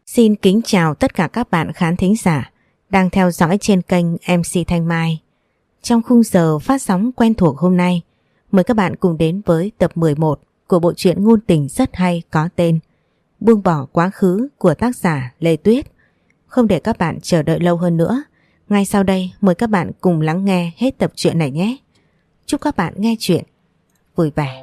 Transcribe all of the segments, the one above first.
Xin kính chào tất cả các bạn khán thính giả đang theo dõi trên kênh MC Thanh Mai. Trong khung giờ phát sóng quen thuộc hôm nay, mời các bạn cùng đến với tập 11 của bộ truyện ngôn tình rất hay có tên Buông bỏ quá khứ của tác giả Lê Tuyết. Không để các bạn chờ đợi lâu hơn nữa, ngay sau đây mời các bạn cùng lắng nghe hết tập truyện này nhé. Chúc các bạn nghe truyện vui vẻ.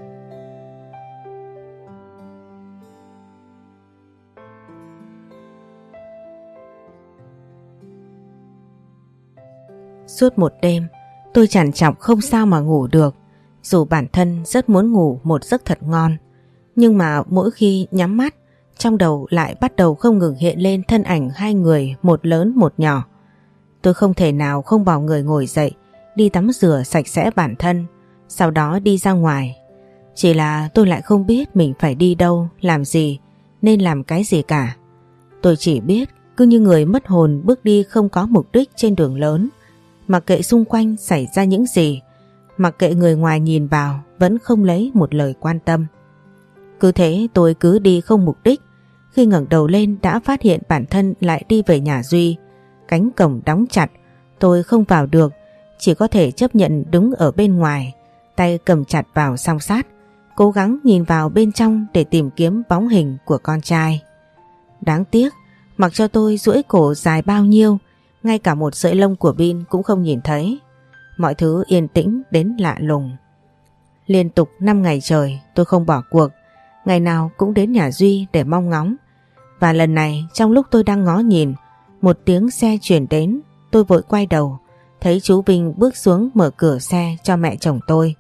Suốt một đêm, tôi trằn trọc không sao mà ngủ được. Dù bản thân rất muốn ngủ một giấc thật ngon, nhưng mà mỗi khi nhắm mắt, trong đầu lại bắt đầu không ngừng hiện lên thân ảnh hai người, một lớn một nhỏ. Tôi không thể nào không bỏ người ngồi dậy, đi tắm rửa sạch sẽ bản thân, sau đó đi ra ngoài. Chỉ là tôi lại không biết mình phải đi đâu, làm gì, nên làm cái gì cả. Tôi chỉ biết cứ như người mất hồn bước đi không có mục đích trên đường lớn. Mặc kệ xung quanh xảy ra những gì, mặc kệ người ngoài nhìn vào vẫn không lấy một lời quan tâm. Cứ thế tôi cứ đi không mục đích. Khi ngẩng đầu lên đã phát hiện bản thân lại đi về nhà Duy. Cánh cổng đóng chặt, tôi không vào được, chỉ có thể chấp nhận đứng ở bên ngoài, tay cầm chặt vào song sắt, cố gắng nhìn vào bên trong để tìm kiếm bóng hình của con trai. Đáng tiếc, mặc cho tôi duỗi cổ dài bao nhiêu, ngay cả một sợi lông của Bin cũng không nhìn thấy. Mọi thứ yên tĩnh đến lạ lùng. Liên tục 5 ngày trời tôi không bỏ cuộc, ngày nào cũng đến nhà Duy để mong ngóng. Và lần này trong lúc tôi đang ngó nhìn, một tiếng xe chuyển đến. Tôi vội quay đầu, thấy chú Vinh bước xuống mở cửa xe cho mẹ chồng tôi.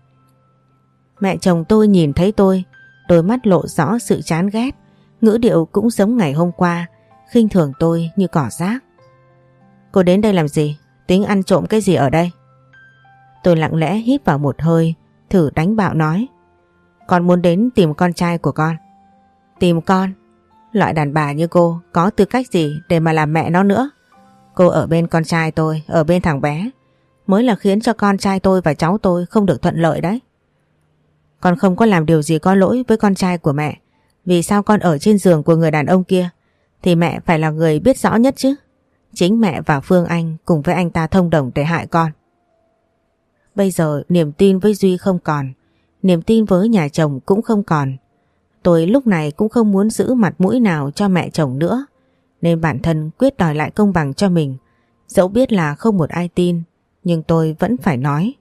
Mẹ chồng tôi nhìn thấy tôi, đôi mắt lộ rõ sự chán ghét, ngữ điệu cũng giống ngày hôm qua, khinh thường tôi như cỏ rác. Cô đến đây làm gì? Tính ăn trộm cái gì ở đây? Tôi lặng lẽ hít vào một hơi, thử đánh bạo nói. Con muốn đến tìm con trai của con. Tìm con? Loại đàn bà như cô có tư cách gì để mà làm mẹ nó nữa? Cô ở bên con trai tôi, ở bên thằng bé, mới là khiến cho con trai tôi và cháu tôi không được thuận lợi đấy. Con không có làm điều gì có lỗi với con trai của mẹ. Vì sao con ở trên giường của người đàn ông kia thì mẹ phải là người biết rõ nhất chứ. Chính mẹ và Phương Anh cùng với anh ta thông đồng để hại con. Bây giờ niềm tin với Duy không còn, niềm tin với nhà chồng cũng không còn. Tôi lúc này cũng không muốn giữ mặt mũi nào cho mẹ chồng nữa, nên bản thân quyết đòi lại công bằng cho mình. Dẫu biết là không một ai tin, nhưng tôi vẫn phải nói.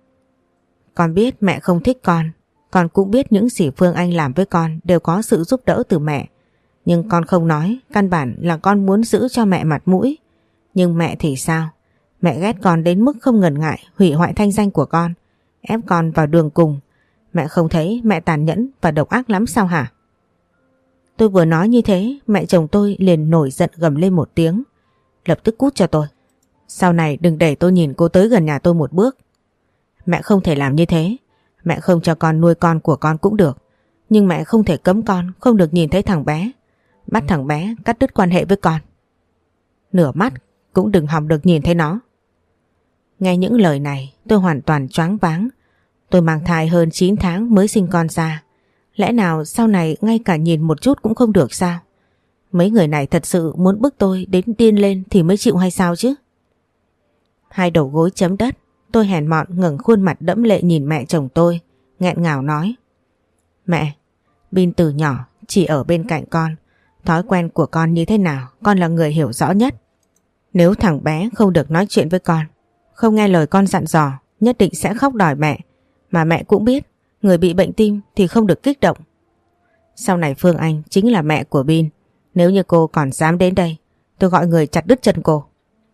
Con biết mẹ không thích con cũng biết những gì Phương Anh làm với con đều có sự giúp đỡ từ mẹ. Nhưng con không nói, căn bản là con muốn giữ cho mẹ mặt mũi. Nhưng mẹ thì sao? Mẹ ghét con đến mức không ngần ngại hủy hoại thanh danh của con, ép con vào đường cùng. Mẹ không thấy mẹ tàn nhẫn và độc ác lắm sao hả? Tôi vừa nói như thế, mẹ chồng tôi liền nổi giận gầm lên một tiếng. Lập tức cút cho tôi. Sau này đừng để tôi nhìn cô tới gần nhà tôi một bước. Mẹ không thể làm như thế. Mẹ không cho con nuôi con của con cũng được. Nhưng mẹ không thể cấm con không được nhìn thấy thằng bé. Bắt thằng bé cắt đứt quan hệ với con. Nửa mắt cũng đừng hòng được nhìn thấy nó. Nghe những lời này tôi hoàn toàn choáng váng. Tôi mang thai hơn 9 tháng mới sinh con ra. Lẽ nào sau này ngay cả nhìn một chút cũng không được sao? Mấy người này thật sự muốn bức tôi đến điên lên thì mới chịu hay sao chứ? Hai đầu gối chấm đất, tôi hèn mọn ngẩng khuôn mặt đẫm lệ nhìn mẹ chồng tôi, nghẹn ngào nói. Mẹ, Bin từ nhỏ chỉ ở bên cạnh con. Thói quen của con như thế nào con là người hiểu rõ nhất. Nếu thằng bé không được nói chuyện với con, không nghe lời con dặn dò, nhất định sẽ khóc đòi mẹ. Mà mẹ cũng biết người bị bệnh tim thì không được kích động. Sau này Phương Anh chính là mẹ của Bin. Nếu như cô còn dám đến đây, tôi gọi người chặt đứt chân cô.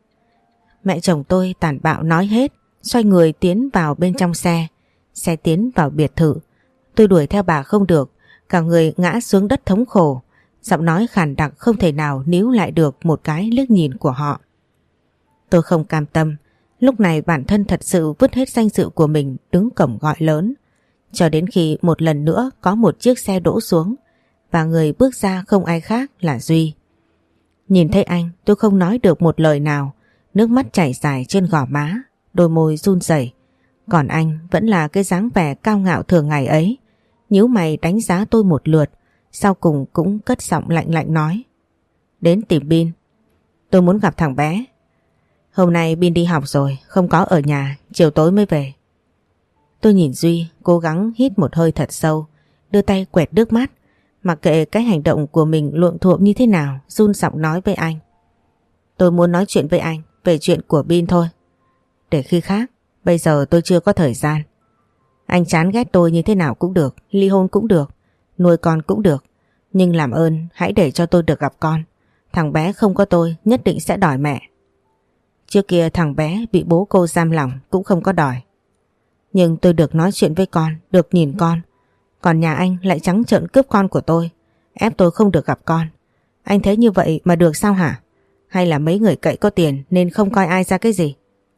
Mẹ chồng tôi tàn bạo nói hết, xoay người tiến vào bên trong xe. Xe tiến vào biệt thự. Tôi đuổi theo bà không được, cả người ngã xuống đất thống khổ. Giọng nói khàn đặc không thể nào níu lại được một cái liếc nhìn của họ. Tôi không cam tâm. Lúc này bản thân thật sự vứt hết danh dự của mình đứng cổng gọi lớn. Cho đến khi một lần nữa có một chiếc xe đỗ xuống và người bước ra không ai khác là Duy. Nhìn thấy anh tôi không nói được một lời nào, nước mắt chảy dài trên gò má, đôi môi run rẩy. Còn anh vẫn là cái dáng vẻ cao ngạo thường ngày ấy, nhíu mày đánh giá tôi một lượt, sau cùng cũng cất giọng lạnh lạnh nói. Đến tìm Bin. Tôi muốn gặp thằng bé. Hôm nay Bin đi học rồi, không có ở nhà, chiều tối mới về. Tôi nhìn Duy, cố gắng hít một hơi thật sâu, đưa tay quẹt nước mắt, mặc kệ cái hành động của mình luộm thuộm như thế nào, run giọng nói với anh. Tôi muốn nói chuyện với anh về chuyện của Bin thôi. Để khi khác, bây giờ tôi chưa có thời gian. Anh chán ghét tôi như thế nào cũng được, ly hôn cũng được, nuôi con cũng được. Nhưng làm ơn hãy để cho tôi được gặp con. Thằng bé không có tôi nhất định sẽ đòi mẹ. Trước kia thằng bé bị bố cô giam lỏng cũng không có đòi. Nhưng tôi được nói chuyện với con, được nhìn con. Còn nhà anh lại trắng trợn cướp con của tôi, ép tôi không được gặp con. Anh thấy như vậy mà được sao hả? Hay là mấy người cậy có tiền nên không coi ai ra cái gì?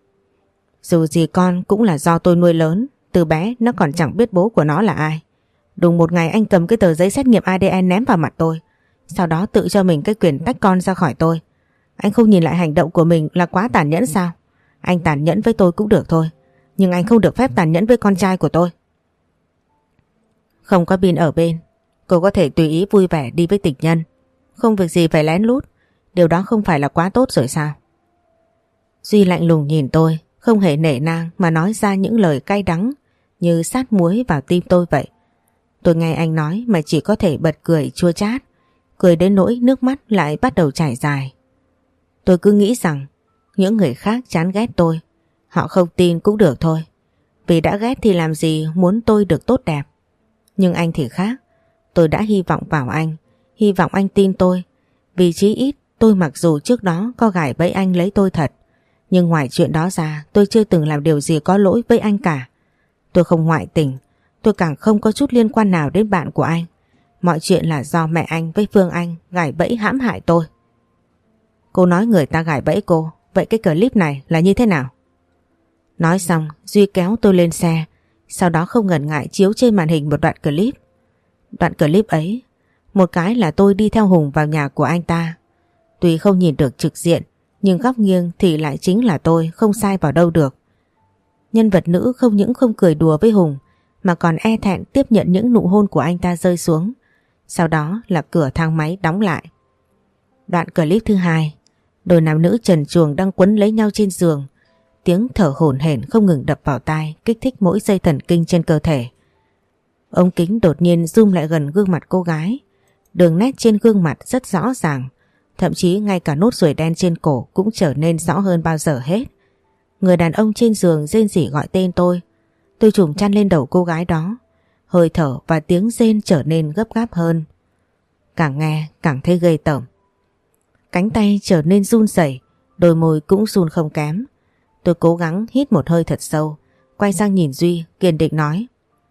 Dù gì con cũng là do tôi nuôi lớn. Từ bé nó còn chẳng biết bố của nó là ai. Đùng một ngày anh cầm cái tờ giấy xét nghiệm ADN ném vào mặt tôi. Sau đó tự cho mình cái quyền tách con ra khỏi tôi. Anh không nhìn lại hành động của mình là quá tàn nhẫn sao? Anh tàn nhẫn với tôi cũng được thôi, nhưng anh không được phép tàn nhẫn với con trai của tôi. Không có Bin ở bên, cô có thể tùy ý vui vẻ đi với tình nhân, không việc gì phải lén lút. Điều đó không phải là quá tốt rồi sao? Duy lạnh lùng nhìn tôi, không hề nể nang mà nói ra những lời cay đắng như sát muối vào tim tôi vậy. Tôi nghe anh nói mà chỉ có thể bật cười chua chát, cười đến nỗi nước mắt lại bắt đầu chảy dài. Tôi cứ nghĩ rằng những người khác chán ghét tôi, họ không tin cũng được thôi. Vì đã ghét thì làm gì muốn tôi được tốt đẹp. Nhưng anh thì khác. Tôi đã hy vọng vào anh, hy vọng anh tin tôi. Vì chí ít tôi mặc dù trước đó có gài bẫy anh lấy tôi thật, nhưng ngoài chuyện đó ra tôi chưa từng làm điều gì có lỗi với anh cả. Tôi không ngoại tình, tôi càng không có chút liên quan nào đến bạn của anh. Mọi chuyện là do mẹ anh với Phương Anh gài bẫy hãm hại tôi. Cô nói người ta gài bẫy cô, vậy cái clip này là như thế nào? Nói xong Duy kéo tôi lên xe, sau đó không ngần ngại chiếu trên màn hình một đoạn clip. Đoạn clip ấy, một cái là tôi đi theo Hùng vào nhà của anh ta. Tuy không nhìn được trực diện, nhưng góc nghiêng thì lại chính là tôi, không sai vào đâu được. Nhân vật nữ không những không cười đùa với Hùng, mà còn e thẹn tiếp nhận những nụ hôn của anh ta rơi xuống. Sau đó là cửa thang máy đóng lại. Đoạn clip thứ hai, đôi nam nữ trần truồng đang quấn lấy nhau trên giường. Tiếng thở hổn hển không ngừng đập vào tai, kích thích mỗi dây thần kinh trên cơ thể. Ống kính đột nhiên zoom lại gần gương mặt cô gái. Đường nét trên gương mặt rất rõ ràng, thậm chí ngay cả nốt ruồi đen trên cổ cũng trở nên rõ hơn bao giờ hết. Người đàn ông trên giường rên rỉ gọi tên tôi. Tôi trùm chăn lên đầu cô gái đó. Hơi thở và tiếng rên trở nên gấp gáp hơn. Càng nghe càng thấy ghê tởm. Cánh tay trở nên run rẩy, đôi môi cũng run không kém. Tôi cố gắng hít một hơi thật sâu, quay sang nhìn Duy, kiên định nói.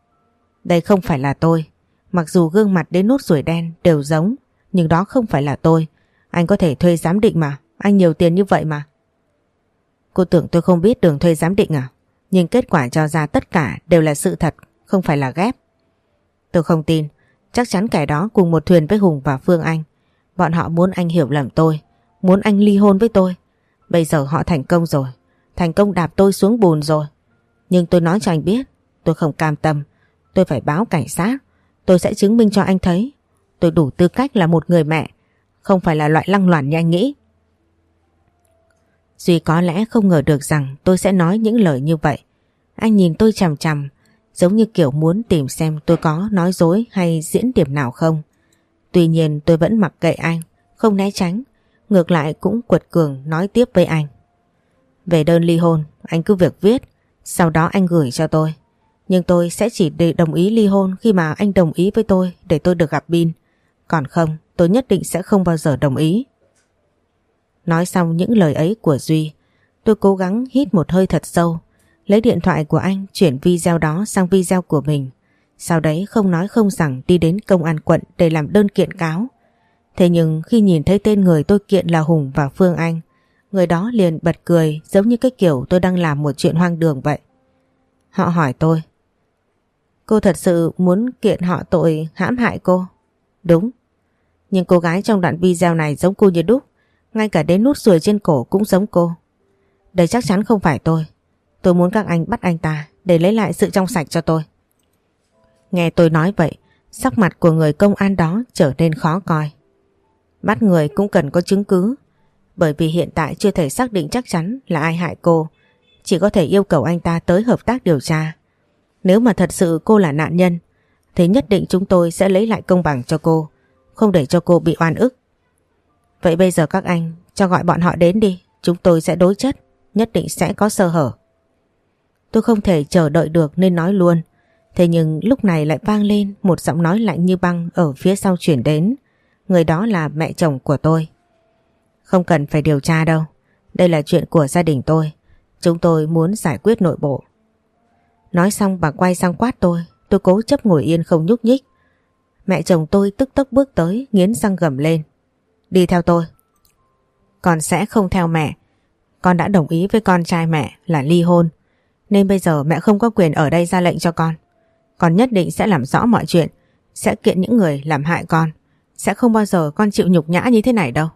Đây không phải là tôi. Mặc dù gương mặt đến nốt ruồi đen đều giống, nhưng đó không phải là tôi. Anh có thể thuê giám định mà, anh nhiều tiền như vậy mà. Cô tưởng tôi không biết đường thuê giám định à? Nhưng kết quả cho ra tất cả đều là sự thật, không phải là ghép. Tôi không tin, chắc chắn kẻ đó cùng một thuyền với Hùng và Phương Anh. Bọn họ muốn anh hiểu lầm tôi, muốn anh ly hôn với tôi. Bây giờ họ thành công rồi, thành công đạp tôi xuống bùn rồi. Nhưng tôi nói cho anh biết, tôi không cam tâm. Tôi phải báo cảnh sát. Tôi sẽ chứng minh cho anh thấy tôi đủ tư cách là một người mẹ, không phải là loại lăng loàn như anh nghĩ. Duy có lẽ không ngờ được rằng tôi sẽ nói những lời như vậy. Anh nhìn tôi chằm chằm, giống như kiểu muốn tìm xem tôi có nói dối hay diễn điểm nào không. Tuy nhiên tôi vẫn mặc kệ anh, không né tránh, ngược lại cũng quật cường nói tiếp với anh. Về đơn ly hôn, anh cứ việc viết, sau đó anh gửi cho tôi. Nhưng tôi sẽ chỉ để đồng ý ly hôn khi mà anh đồng ý với tôi để tôi được gặp Bin. Còn không, tôi nhất định sẽ không bao giờ đồng ý. Nói xong những lời ấy của Duy, tôi cố gắng hít một hơi thật sâu, lấy điện thoại của anh chuyển video đó sang video của mình. Sau đấy không nói không rằng đi đến công an quận để làm đơn kiện cáo. Thế nhưng khi nhìn thấy tên người tôi kiện là Hùng và Phương Anh, người đó liền bật cười giống như cái kiểu tôi đang làm một chuyện hoang đường vậy. Họ hỏi tôi, cô thật sự muốn kiện họ tội hãm hại cô? Đúng. Nhưng cô gái trong đoạn video này giống cô như đúc, ngay cả đến nút ruồi trên cổ cũng giống cô. Đây chắc chắn không phải tôi. Tôi muốn các anh bắt anh ta để lấy lại sự trong sạch cho tôi. Nghe tôi nói vậy, sắc mặt của người công an đó trở nên khó coi. Bắt người cũng cần có chứng cứ, bởi vì hiện tại chưa thể xác định chắc chắn là ai hại cô. Chỉ có thể yêu cầu anh ta tới hợp tác điều tra. Nếu mà thật sự cô là nạn nhân thì nhất định chúng tôi sẽ lấy lại công bằng cho cô, không để cho cô bị oan ức. Vậy bây giờ các anh cho gọi bọn họ đến đi, chúng tôi sẽ đối chất, nhất định sẽ có sơ hở. Tôi không thể chờ đợi được nên nói luôn. Thế nhưng lúc này lại vang lên một giọng nói lạnh như băng ở phía sau chuyển đến. Người đó là mẹ chồng của tôi. Không cần phải điều tra đâu. Đây là chuyện của gia đình tôi. Chúng tôi muốn giải quyết nội bộ. Nói xong bà quay sang quát tôi. Tôi cố chấp ngồi yên không nhúc nhích. Mẹ chồng tôi tức tốc bước tới, nghiến răng gầm lên. Đi theo tôi. Con sẽ không theo mẹ. Con đã đồng ý với con trai mẹ là ly hôn. Nên bây giờ mẹ không có quyền ở đây ra lệnh cho con. Con nhất định sẽ làm rõ mọi chuyện. Sẽ kiện những người làm hại con. Sẽ không bao giờ con chịu nhục nhã như thế này đâu.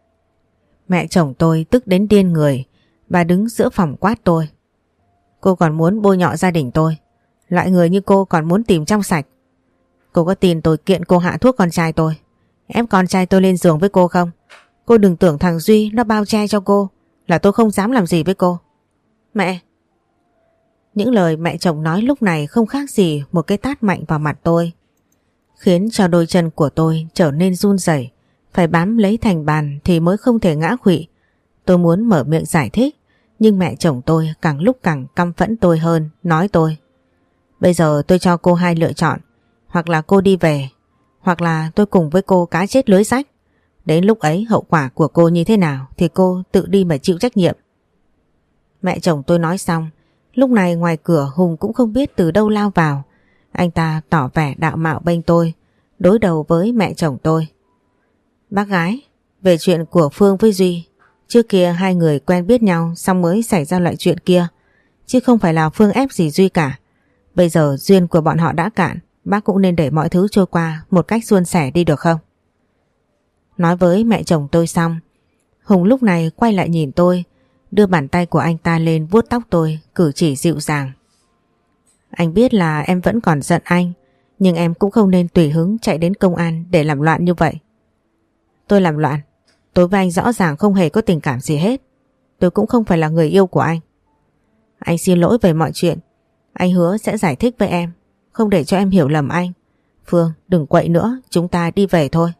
Mẹ chồng tôi tức đến điên người. Bà đứng giữa phòng quát tôi. Cô còn muốn bôi nhọ gia đình tôi. Loại người như cô còn muốn tìm trong sạch. Cô có tin tôi kiện cô hạ thuốc con trai tôi, ép con trai tôi lên giường với cô không? Cô đừng tưởng thằng Duy nó bao che cho cô là tôi không dám làm gì với cô. Mẹ! Những lời mẹ chồng nói lúc này không khác gì một cái tát mạnh vào mặt tôi, khiến cho đôi chân của tôi trở nên run rẩy, phải bám lấy thành bàn thì mới không thể ngã khuỵu. Tôi muốn mở miệng giải thích, nhưng mẹ chồng tôi càng lúc càng căm phẫn tôi hơn, nói tôi. Bây giờ tôi cho cô hai lựa chọn, hoặc là cô đi về, hoặc là tôi cùng với cô cá chết lưới rách. Đến lúc ấy hậu quả của cô như thế nào thì cô tự đi mà chịu trách nhiệm. Mẹ chồng tôi nói xong, lúc này ngoài cửa Hùng cũng không biết từ đâu lao vào. Anh ta tỏ vẻ đạo mạo bênh tôi, đối đầu với mẹ chồng tôi. Bác gái, về chuyện của Phương với Duy, trước kia hai người quen biết nhau xong mới xảy ra loại chuyện kia, chứ không phải là Phương ép gì Duy cả. Bây giờ duyên của bọn họ đã cạn, bác cũng nên để mọi thứ trôi qua một cách suôn sẻ đi được không? Nói với mẹ chồng tôi xong, Hùng lúc này quay lại nhìn tôi, đưa bàn tay của anh ta lên vuốt tóc tôi, cử chỉ dịu dàng. Anh biết là em vẫn còn giận anh, nhưng em cũng không nên tùy hứng chạy đến công an để làm loạn như vậy. Tôi làm loạn? Tôi với anh rõ ràng không hề có tình cảm gì hết. Tôi cũng không phải là người yêu của anh. Anh xin lỗi về mọi chuyện. Anh hứa sẽ giải thích với em, không để cho em hiểu lầm anh. Phương, đừng quậy nữa, chúng ta đi về thôi.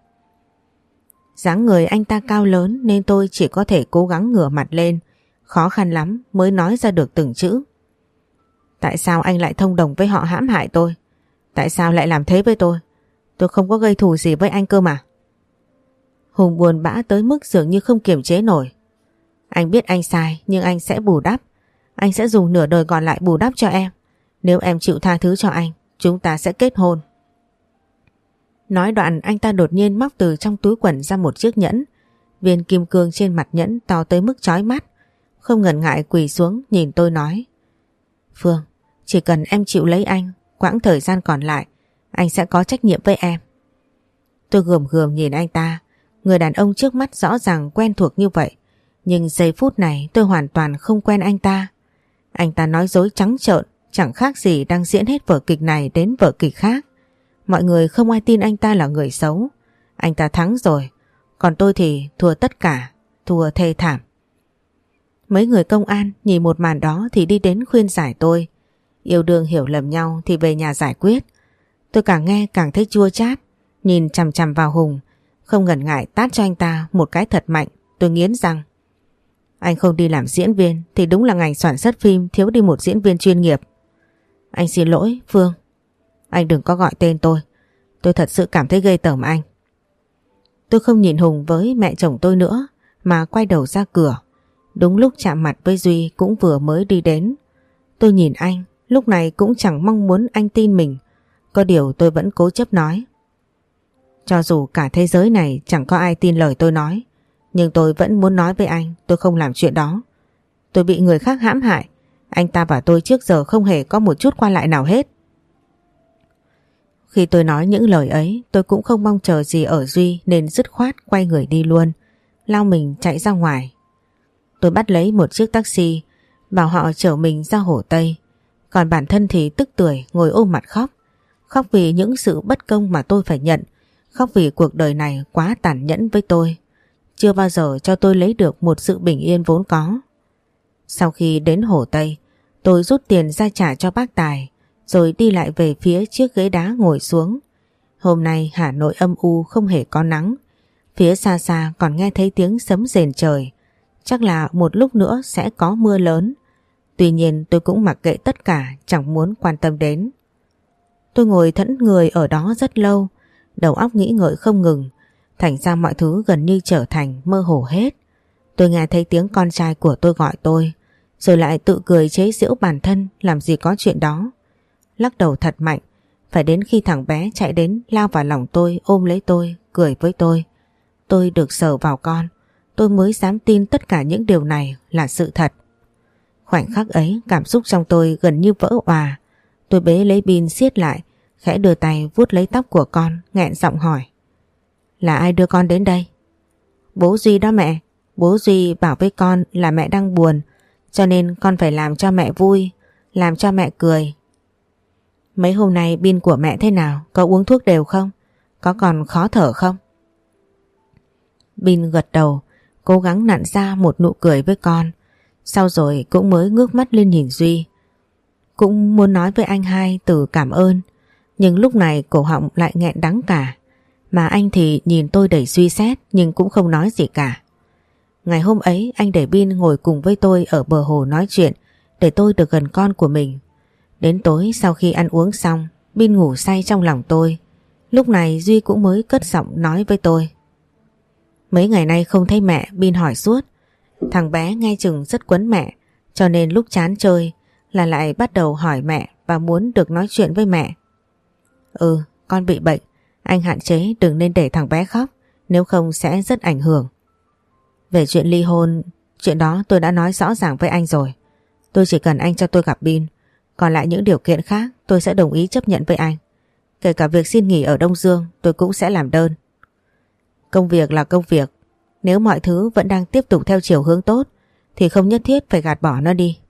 Dáng người anh ta cao lớn nên tôi chỉ có thể cố gắng ngửa mặt lên, khó khăn lắm mới nói ra được từng chữ. Tại sao anh lại thông đồng với họ hãm hại tôi? Tại sao lại làm thế với tôi? Tôi không có gây thù gì với anh cơ mà. Hùng buồn bã tới mức dường như không kiềm chế nổi. Anh biết anh sai nhưng anh sẽ bù đắp. Anh sẽ dùng nửa đời còn lại bù đắp cho em. Nếu em chịu tha thứ cho anh, chúng ta sẽ kết hôn. Nói đoạn anh ta đột nhiên móc từ trong túi quần ra một chiếc nhẫn. Viên kim cương trên mặt nhẫn to tới mức chói mắt. Không ngần ngại quỳ xuống nhìn tôi nói. Phương, chỉ cần em chịu lấy anh, quãng thời gian còn lại, anh sẽ có trách nhiệm với em. Tôi gườm gườm nhìn anh ta. Người đàn ông trước mắt rõ ràng quen thuộc như vậy, nhưng giây phút này tôi hoàn toàn không quen anh ta. Anh ta nói dối trắng trợn, chẳng khác gì đang diễn hết vở kịch này đến vở kịch khác. Mọi người không ai tin anh ta là người xấu. Anh ta thắng rồi, còn tôi thì thua tất cả, thua thê thảm. Mấy người công an nhìn một màn đó thì đi đến khuyên giải tôi. Yêu đương hiểu lầm nhau thì về nhà giải quyết. Tôi càng nghe càng thấy chua chát, nhìn chằm chằm vào Hùng, không ngần ngại tát cho anh ta một cái thật mạnh. Tôi nghiến răng. Anh không đi làm diễn viên thì đúng là ngành sản xuất phim thiếu đi một diễn viên chuyên nghiệp. Anh xin lỗi Phương. Anh đừng có gọi tên tôi. Tôi thật sự cảm thấy ghê tởm anh. Tôi không nhìn Hùng với mẹ chồng tôi nữa mà quay đầu ra cửa. Đúng lúc chạm mặt với Duy cũng vừa mới đi đến. Tôi nhìn anh, lúc này cũng chẳng mong muốn anh tin mình. Có điều tôi vẫn cố chấp nói. Cho dù cả thế giới này chẳng có ai tin lời tôi nói, nhưng tôi vẫn muốn nói với anh tôi không làm chuyện đó. Tôi bị người khác hãm hại. Anh ta và tôi trước giờ không hề có một chút qua lại nào hết. Khi tôi nói những lời ấy, tôi cũng không mong chờ gì ở Duy nên dứt khoát quay người đi luôn, lao mình chạy ra ngoài. Tôi bắt lấy một chiếc taxi, bảo họ chở mình ra Hồ Tây. Còn bản thân thì tức tưởi ngồi ôm mặt khóc. Khóc vì những sự bất công mà tôi phải nhận, khóc vì cuộc đời này quá tàn nhẫn với tôi, chưa bao giờ cho tôi lấy được một sự bình yên vốn có. Sau khi đến Hồ Tây, tôi rút tiền ra trả cho bác Tài, rồi đi lại về phía chiếc ghế đá ngồi xuống. Hôm nay Hà Nội âm u không hề có nắng, phía xa xa còn nghe thấy tiếng sấm rền trời, chắc là một lúc nữa sẽ có mưa lớn. Tuy nhiên tôi cũng mặc kệ tất cả, chẳng muốn quan tâm đến. Tôi ngồi thẫn người ở đó rất lâu, đầu óc nghĩ ngợi không ngừng, thành ra mọi thứ gần như trở thành mơ hồ hết. Tôi nghe thấy tiếng con trai của tôi gọi tôi, rồi lại tự cười chế giễu bản thân làm gì có chuyện đó. Lắc đầu thật mạnh, phải đến khi thằng bé chạy đến lao vào lòng tôi, ôm lấy tôi, cười với tôi. Tôi được sờ vào con, tôi mới dám tin tất cả những điều này là sự thật. Khoảnh khắc ấy cảm xúc trong tôi gần như vỡ òa. Tôi bế lấy Bin siết lại, khẽ đưa tay vuốt lấy tóc của con, nghẹn giọng hỏi: là ai đưa con đến đây? Bố Duy đó mẹ. Bố Duy bảo với con là mẹ đang buồn, cho nên con phải làm cho mẹ vui, làm cho mẹ cười. Mấy hôm nay Bin của mẹ thế nào? Có uống thuốc đều không? Có còn khó thở không? Bin gật đầu, cố gắng nặn ra một nụ cười với con. Sau rồi cũng mới ngước mắt lên nhìn Duy. Cũng muốn nói với anh hai từ cảm ơn, nhưng lúc này cổ họng lại nghẹn đắng cả. Mà anh thì nhìn tôi đầy suy xét nhưng cũng không nói gì cả. Ngày hôm ấy anh để Bin ngồi cùng với tôi ở bờ hồ nói chuyện, để tôi được gần con của mình. Đến tối sau khi ăn uống xong, Bin ngủ say trong lòng tôi. Lúc này Duy cũng mới cất giọng nói với tôi: mấy ngày nay không thấy mẹ. Bin hỏi suốt. Thằng bé nghe chừng rất quấn mẹ, cho nên lúc chán chơi là lại bắt đầu hỏi mẹ và muốn được nói chuyện với mẹ. Con bị bệnh, anh hạn chế đừng nên để thằng bé khóc, nếu không sẽ rất ảnh hưởng. Về chuyện ly hôn, chuyện đó tôi đã nói rõ ràng với anh rồi. Tôi chỉ cần anh cho tôi gặp Bin, còn lại những điều kiện khác tôi sẽ đồng ý chấp nhận với anh. Kể cả việc xin nghỉ ở Đông Dương tôi cũng sẽ làm đơn. Công việc là công việc, nếu mọi thứ vẫn đang tiếp tục theo chiều hướng tốt thì không nhất thiết phải gạt bỏ nó đi.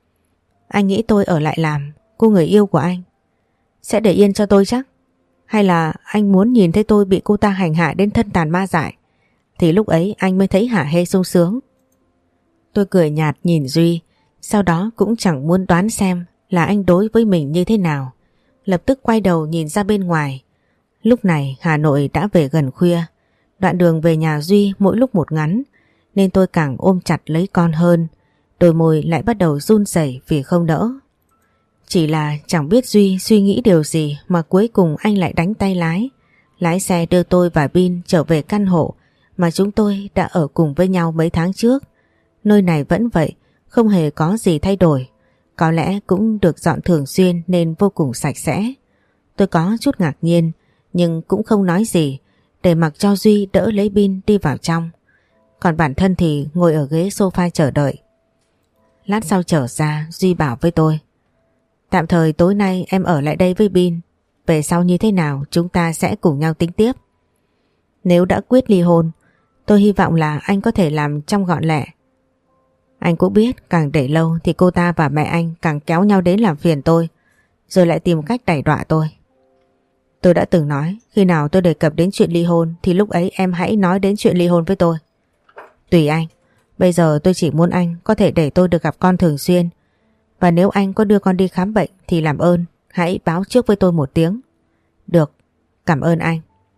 Anh nghĩ tôi ở lại làm, cô người yêu của anh sẽ để yên cho tôi chắc? Hay là anh muốn nhìn thấy tôi bị cô ta hành hạ đến thân tàn ma dại, thì lúc ấy anh mới thấy hả hê sung sướng? Tôi cười nhạt nhìn Duy, sau đó cũng chẳng muốn đoán xem là anh đối với mình như thế nào. Lập tức quay đầu nhìn ra bên ngoài. Lúc này Hà Nội đã về gần khuya, đoạn đường về nhà Duy mỗi lúc một ngắn, nên tôi càng ôm chặt lấy con hơn. Đôi môi lại bắt đầu run rẩy vì không nỡ. Chỉ là chẳng biết Duy suy nghĩ điều gì mà cuối cùng anh lại đánh tay lái xe đưa tôi và Bin trở về căn hộ mà chúng tôi đã ở cùng với nhau mấy tháng trước. Nơi này vẫn vậy, không hề có gì thay đổi. Có lẽ cũng được dọn thường xuyên nên vô cùng sạch sẽ. Tôi có chút ngạc nhiên nhưng cũng không nói gì, để mặc cho Duy đỡ lấy Bin đi vào trong. Còn bản thân thì ngồi ở ghế sofa chờ đợi. Lát sau trở ra, Duy bảo với tôi: tạm thời tối nay em ở lại đây với Bin, về sau như thế nào chúng ta sẽ cùng nhau tính tiếp. Nếu đã quyết ly hôn, tôi hy vọng là anh có thể làm trong gọn lẹ. Anh cũng biết càng để lâu thì cô ta và mẹ anh càng kéo nhau đến làm phiền tôi, rồi lại tìm cách đày đọa tôi. Tôi đã từng nói khi nào tôi đề cập đến chuyện ly hôn thì lúc ấy em hãy nói đến chuyện ly hôn với tôi. Tùy anh, bây giờ tôi chỉ muốn anh có thể để tôi được gặp con thường xuyên. Và nếu anh có đưa con đi khám bệnh thì làm ơn hãy báo trước với tôi một tiếng. Được, cảm ơn anh.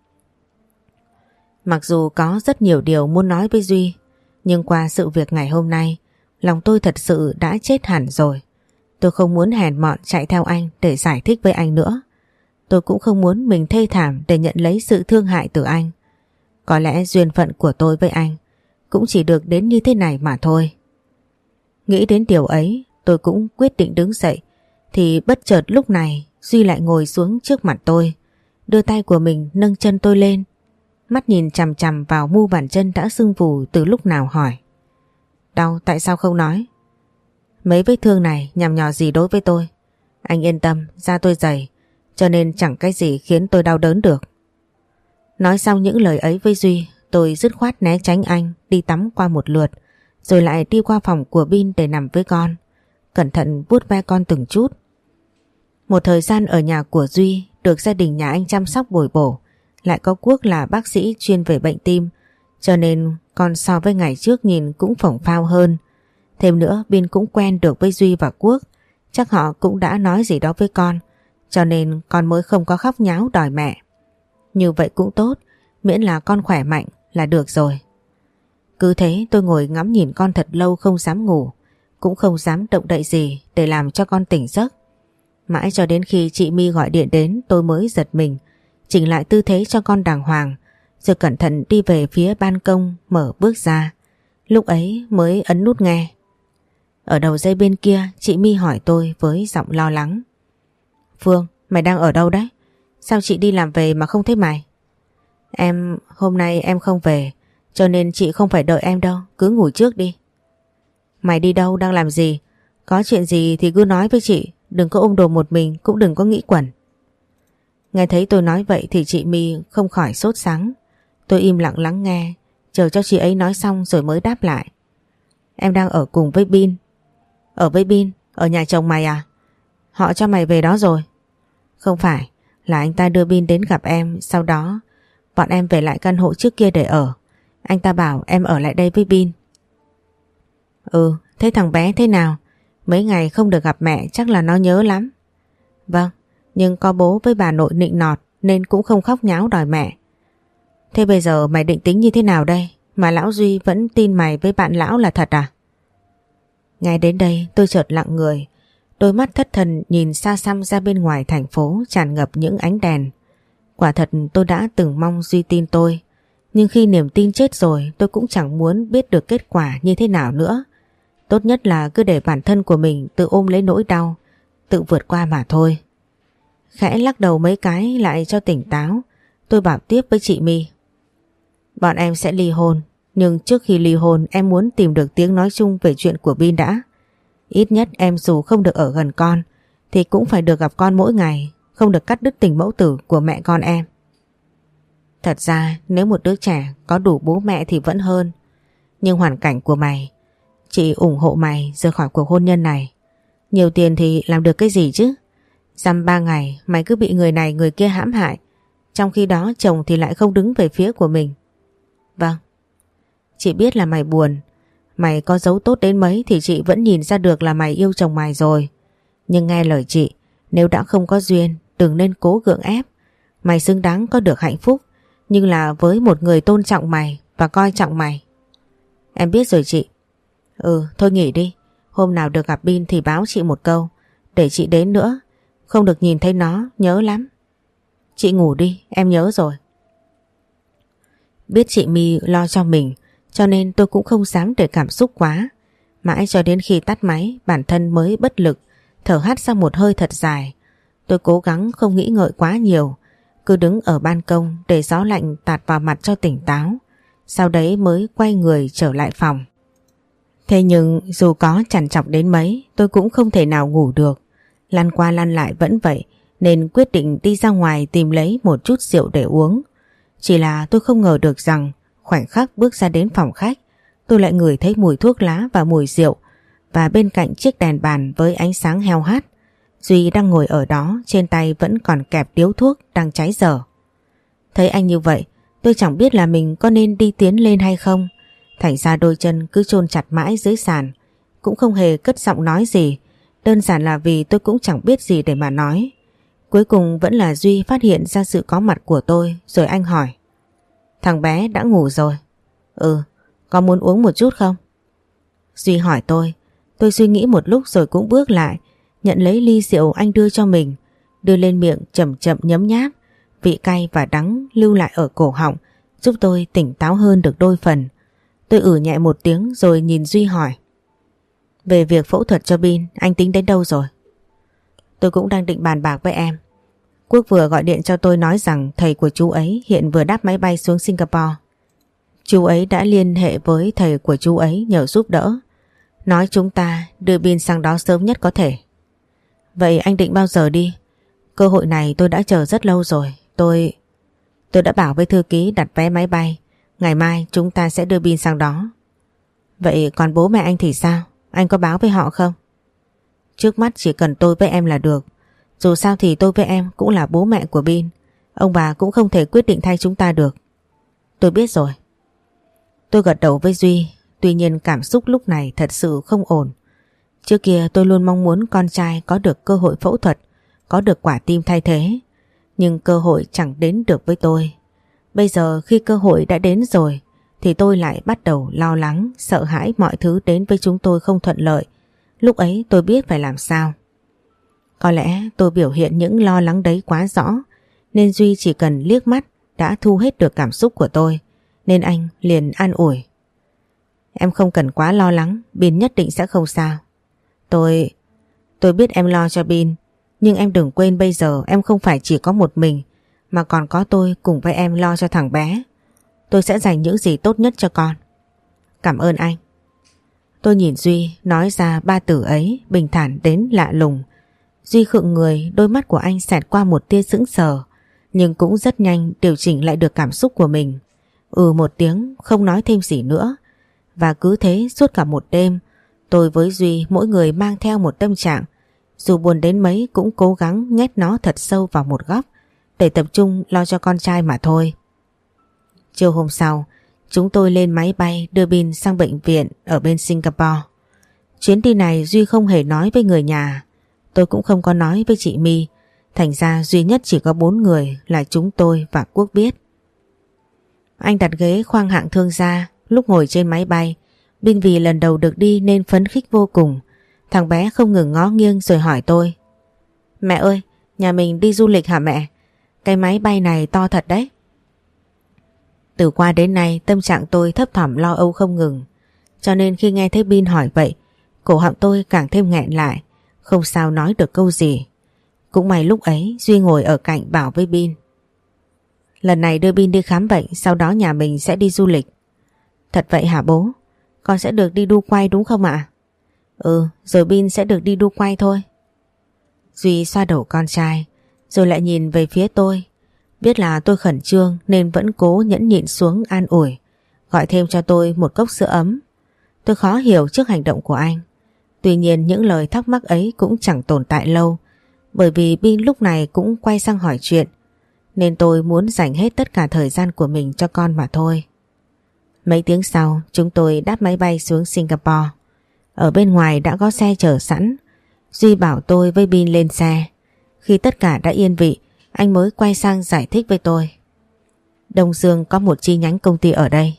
Mặc dù có rất nhiều điều muốn nói với Duy, nhưng qua sự việc ngày hôm nay, lòng tôi thật sự đã chết hẳn rồi. Tôi không muốn hèn mọn chạy theo anh để giải thích với anh nữa. Tôi cũng không muốn mình thê thảm để nhận lấy sự thương hại từ anh. Có lẽ duyên phận của tôi với anh cũng chỉ được đến như thế này mà thôi. Nghĩ đến điều ấy, tôi cũng quyết định đứng dậy, thì bất chợt lúc này Duy lại ngồi xuống trước mặt tôi, đưa tay của mình nâng chân tôi lên, mắt nhìn chằm chằm vào mu bàn chân đã sưng vù từ lúc nào, hỏi: đau tại sao không nói? Mấy vết thương này nhằm nhò gì đối với tôi? Anh yên tâm, da tôi dày, cho nên chẳng cái gì khiến tôi đau đớn được. Nói xong những lời ấy với Duy, tôi dứt khoát né tránh anh, đi tắm qua một lượt, rồi lại đi qua phòng của Bin để nằm với con, cẩn thận vuốt ve con từng chút. Một thời gian ở nhà của Duy được gia đình nhà anh chăm sóc bồi bổ, lại có Quốc là bác sĩ chuyên về bệnh tim, cho nên con so với ngày trước nhìn cũng phồng phao hơn. Thêm nữa Bin cũng quen được với Duy và Quốc, chắc họ cũng đã nói gì đó với con, cho nên con mới không có khóc nháo đòi mẹ. Như vậy cũng tốt, miễn là con khỏe mạnh là được rồi. Cứ thế tôi ngồi ngắm nhìn con thật lâu không dám ngủ, cũng không dám động đậy gì để làm cho con tỉnh giấc. Mãi cho đến khi chị My gọi điện đến tôi mới giật mình, chỉnh lại tư thế cho con đàng hoàng, rồi cẩn thận đi về phía ban công mở bước ra. Lúc ấy mới ấn nút nghe. Ở đầu dây bên kia chị My hỏi tôi với giọng lo lắng. Phương, mày đang ở đâu đấy? Sao chị đi làm về mà không thấy mày? Hôm nay em không về, cho nên chị không phải đợi em đâu, cứ ngủ trước đi. Mày đi đâu, đang làm gì? Có chuyện gì thì cứ nói với chị, đừng có ôm đồ một mình, cũng đừng có nghĩ quẩn. Nghe thấy tôi nói vậy thì chị My không khỏi sốt sắng. Tôi im lặng lắng nghe, chờ cho chị ấy nói xong rồi mới đáp lại. Em đang ở cùng với Bin. Ở với Bin? Ở nhà chồng mày à? Họ cho mày về đó rồi? Không phải, là anh ta đưa Bin đến gặp em, sau đó bọn em về lại căn hộ trước kia để ở. Anh ta bảo em ở lại đây với Bin. Thế thằng bé thế nào? Mấy ngày không được gặp mẹ chắc là nó nhớ lắm. Vâng, nhưng có bố với bà nội nịnh nọt nên cũng không khóc nháo đòi mẹ. Thế bây giờ mày định tính như thế nào đây? Mà lão Duy vẫn tin mày với bạn lão là thật à? Ngay đến đây tôi chợt lặng người, đôi mắt thất thần nhìn xa xăm ra bên ngoài thành phố tràn ngập những ánh đèn. Quả thật tôi đã từng mong Duy tin tôi, nhưng khi niềm tin chết rồi tôi cũng chẳng muốn biết được kết quả như thế nào nữa. Tốt nhất là cứ để bản thân của mình tự ôm lấy nỗi đau, tự vượt qua mà thôi. Khẽ lắc đầu mấy cái lại cho tỉnh táo, tôi bảo tiếp với chị My. Bọn em sẽ ly hôn, nhưng trước khi ly hôn em muốn tìm được tiếng nói chung về chuyện của Bin đã. Ít nhất em dù không được ở gần con thì cũng phải được gặp con mỗi ngày, không được cắt đứt tình mẫu tử của mẹ con em. Thật ra nếu một đứa trẻ có đủ bố mẹ thì vẫn hơn, nhưng hoàn cảnh của mày, chị ủng hộ mày rời khỏi cuộc hôn nhân này. Nhiều tiền thì làm được cái gì chứ? Dăm 3 ngày mày cứ bị người này người kia hãm hại, trong khi đó chồng thì lại không đứng về phía của mình. Vâng, chị biết là mày buồn, mày có giấu tốt đến mấy thì chị vẫn nhìn ra được là mày yêu chồng mày rồi. Nhưng nghe lời chị, nếu đã không có duyên đừng nên cố gượng ép. Mày xứng đáng có được hạnh phúc, nhưng là với một người tôn trọng mày và coi trọng mày. Em biết rồi chị. Thôi nghỉ đi, hôm nào được gặp Bin thì báo chị một câu, để chị đến nữa, không được nhìn thấy nó, nhớ lắm. Chị ngủ đi, em nhớ rồi. Biết chị My lo cho mình, cho nên tôi cũng không dám để cảm xúc quá. Mãi cho đến khi tắt máy, bản thân mới bất lực, thở hắt ra một hơi thật dài. Tôi cố gắng không nghĩ ngợi quá nhiều, cứ đứng ở ban công để gió lạnh tạt vào mặt cho tỉnh táo. Sau đấy mới quay người trở lại phòng. Thế nhưng dù có trằn trọc đến mấy, tôi cũng không thể nào ngủ được. Lăn qua lăn lại vẫn vậy, nên quyết định đi ra ngoài tìm lấy một chút rượu để uống. Chỉ là tôi không ngờ được rằng khoảnh khắc bước ra đến phòng khách, tôi lại ngửi thấy mùi thuốc lá và mùi rượu, và bên cạnh chiếc đèn bàn với ánh sáng heo hắt, Duy đang ngồi ở đó, trên tay vẫn còn kẹp điếu thuốc đang cháy dở. Thấy anh như vậy, tôi chẳng biết là mình có nên đi tiến lên hay không. Thành ra đôi chân cứ chôn chặt mãi dưới sàn, cũng không hề cất giọng nói gì, đơn giản là vì tôi cũng chẳng biết gì để mà nói. Cuối cùng vẫn là Duy phát hiện ra sự có mặt của tôi, rồi anh hỏi. Thằng bé đã ngủ rồi. Có muốn uống một chút không? Duy hỏi tôi suy nghĩ một lúc rồi cũng bước lại, nhận lấy ly rượu anh đưa cho mình, đưa lên miệng chậm chậm nhấm nháp, vị cay và đắng lưu lại ở cổ họng, giúp tôi tỉnh táo hơn được đôi phần. Tôi nhẹ một tiếng rồi nhìn Duy hỏi. Về việc phẫu thuật cho Bin, anh tính đến đâu rồi? Tôi cũng đang định bàn bạc với em. Quốc vừa gọi điện cho tôi nói rằng thầy của chú ấy hiện vừa đáp máy bay xuống Singapore. Chú ấy đã liên hệ với thầy của chú ấy nhờ giúp đỡ, nói chúng ta đưa Bin sang đó sớm nhất có thể. Vậy anh định bao giờ đi? Cơ hội này tôi đã chờ rất lâu rồi. Tôi đã bảo với thư ký đặt vé máy bay, ngày mai chúng ta sẽ đưa Bin sang đó. Vậy còn bố mẹ anh thì sao? Anh có báo với họ không? Trước mắt chỉ cần tôi với em là được. Dù sao thì tôi với em cũng là bố mẹ của Bin. Ông bà cũng không thể quyết định thay chúng ta được. Tôi biết rồi. Tôi gật đầu với Duy, tuy nhiên cảm xúc lúc này thật sự không ổn. Trước kia tôi luôn mong muốn con trai có được cơ hội phẫu thuật, có được quả tim thay thế. Nhưng cơ hội chẳng đến được với tôi. Bây giờ khi cơ hội đã đến rồi thì tôi lại bắt đầu lo lắng, sợ hãi mọi thứ đến với chúng tôi không thuận lợi. Lúc ấy tôi biết phải làm sao. Có lẽ tôi biểu hiện những lo lắng đấy quá rõ, nên Duy chỉ cần liếc mắt đã thu hết được cảm xúc của tôi, nên anh liền an ủi. Em không cần quá lo lắng, Bin nhất định sẽ không sao. Tôi biết em lo cho Bin, nhưng em đừng quên bây giờ em không phải chỉ có một mình, mà còn có tôi cùng với em lo cho thằng bé. Tôi sẽ dành những gì tốt nhất cho con. Cảm ơn anh. Tôi nhìn Duy nói ra ba từ ấy bình thản đến lạ lùng. Duy khựng người, đôi mắt của anh xẹt qua một tia sững sờ, nhưng cũng rất nhanh điều chỉnh lại được cảm xúc của mình. Một tiếng, không nói thêm gì nữa. Và cứ thế suốt cả một đêm, tôi với Duy mỗi người mang theo một tâm trạng. Dù buồn đến mấy cũng cố gắng nhét nó thật sâu vào một góc để tập trung lo cho con trai mà thôi. Chiều hôm sau, chúng tôi lên máy bay đưa Bin sang bệnh viện ở bên Singapore. Chuyến đi này Duy không hề nói với người nhà. Tôi cũng không có nói với chị My. Thành ra duy nhất chỉ có 4 người là chúng tôi và Quốc biết. Anh đặt ghế khoang hạng thương gia. Lúc ngồi trên máy bay, Bin vì lần đầu được đi nên phấn khích vô cùng. Thằng bé không ngừng ngó nghiêng rồi hỏi tôi. Mẹ ơi, nhà mình đi du lịch hả mẹ? Cái máy bay này to thật đấy. Từ qua đến nay tâm trạng tôi thấp thỏm lo âu không ngừng. Cho nên khi nghe thấy Bin hỏi vậy, cổ họng tôi càng thêm nghẹn lại, không sao nói được câu gì. Cũng may lúc ấy Duy ngồi ở cạnh bảo với Bin. Lần này đưa Bin đi khám bệnh, sau đó nhà mình sẽ đi du lịch. Thật vậy hả bố? Con sẽ được đi đu quay đúng không ạ? Rồi Bin sẽ được đi đu quay thôi. Duy xoa đầu con trai, rồi lại nhìn về phía tôi. Biết là tôi khẩn trương nên vẫn cố nhẫn nhịn xuống an ủi, gọi thêm cho tôi một cốc sữa ấm. Tôi khó hiểu trước hành động của anh. Tuy nhiên những lời thắc mắc ấy cũng chẳng tồn tại lâu, bởi vì Bin lúc này cũng quay sang hỏi chuyện, nên tôi muốn dành hết tất cả thời gian của mình cho con mà thôi. Mấy tiếng sau, chúng tôi đáp máy bay xuống Singapore. Ở bên ngoài đã có xe chờ sẵn. Duy bảo tôi với Bin lên xe. Khi tất cả đã yên vị, anh mới quay sang giải thích với tôi. Đông Dương có một chi nhánh công ty ở đây.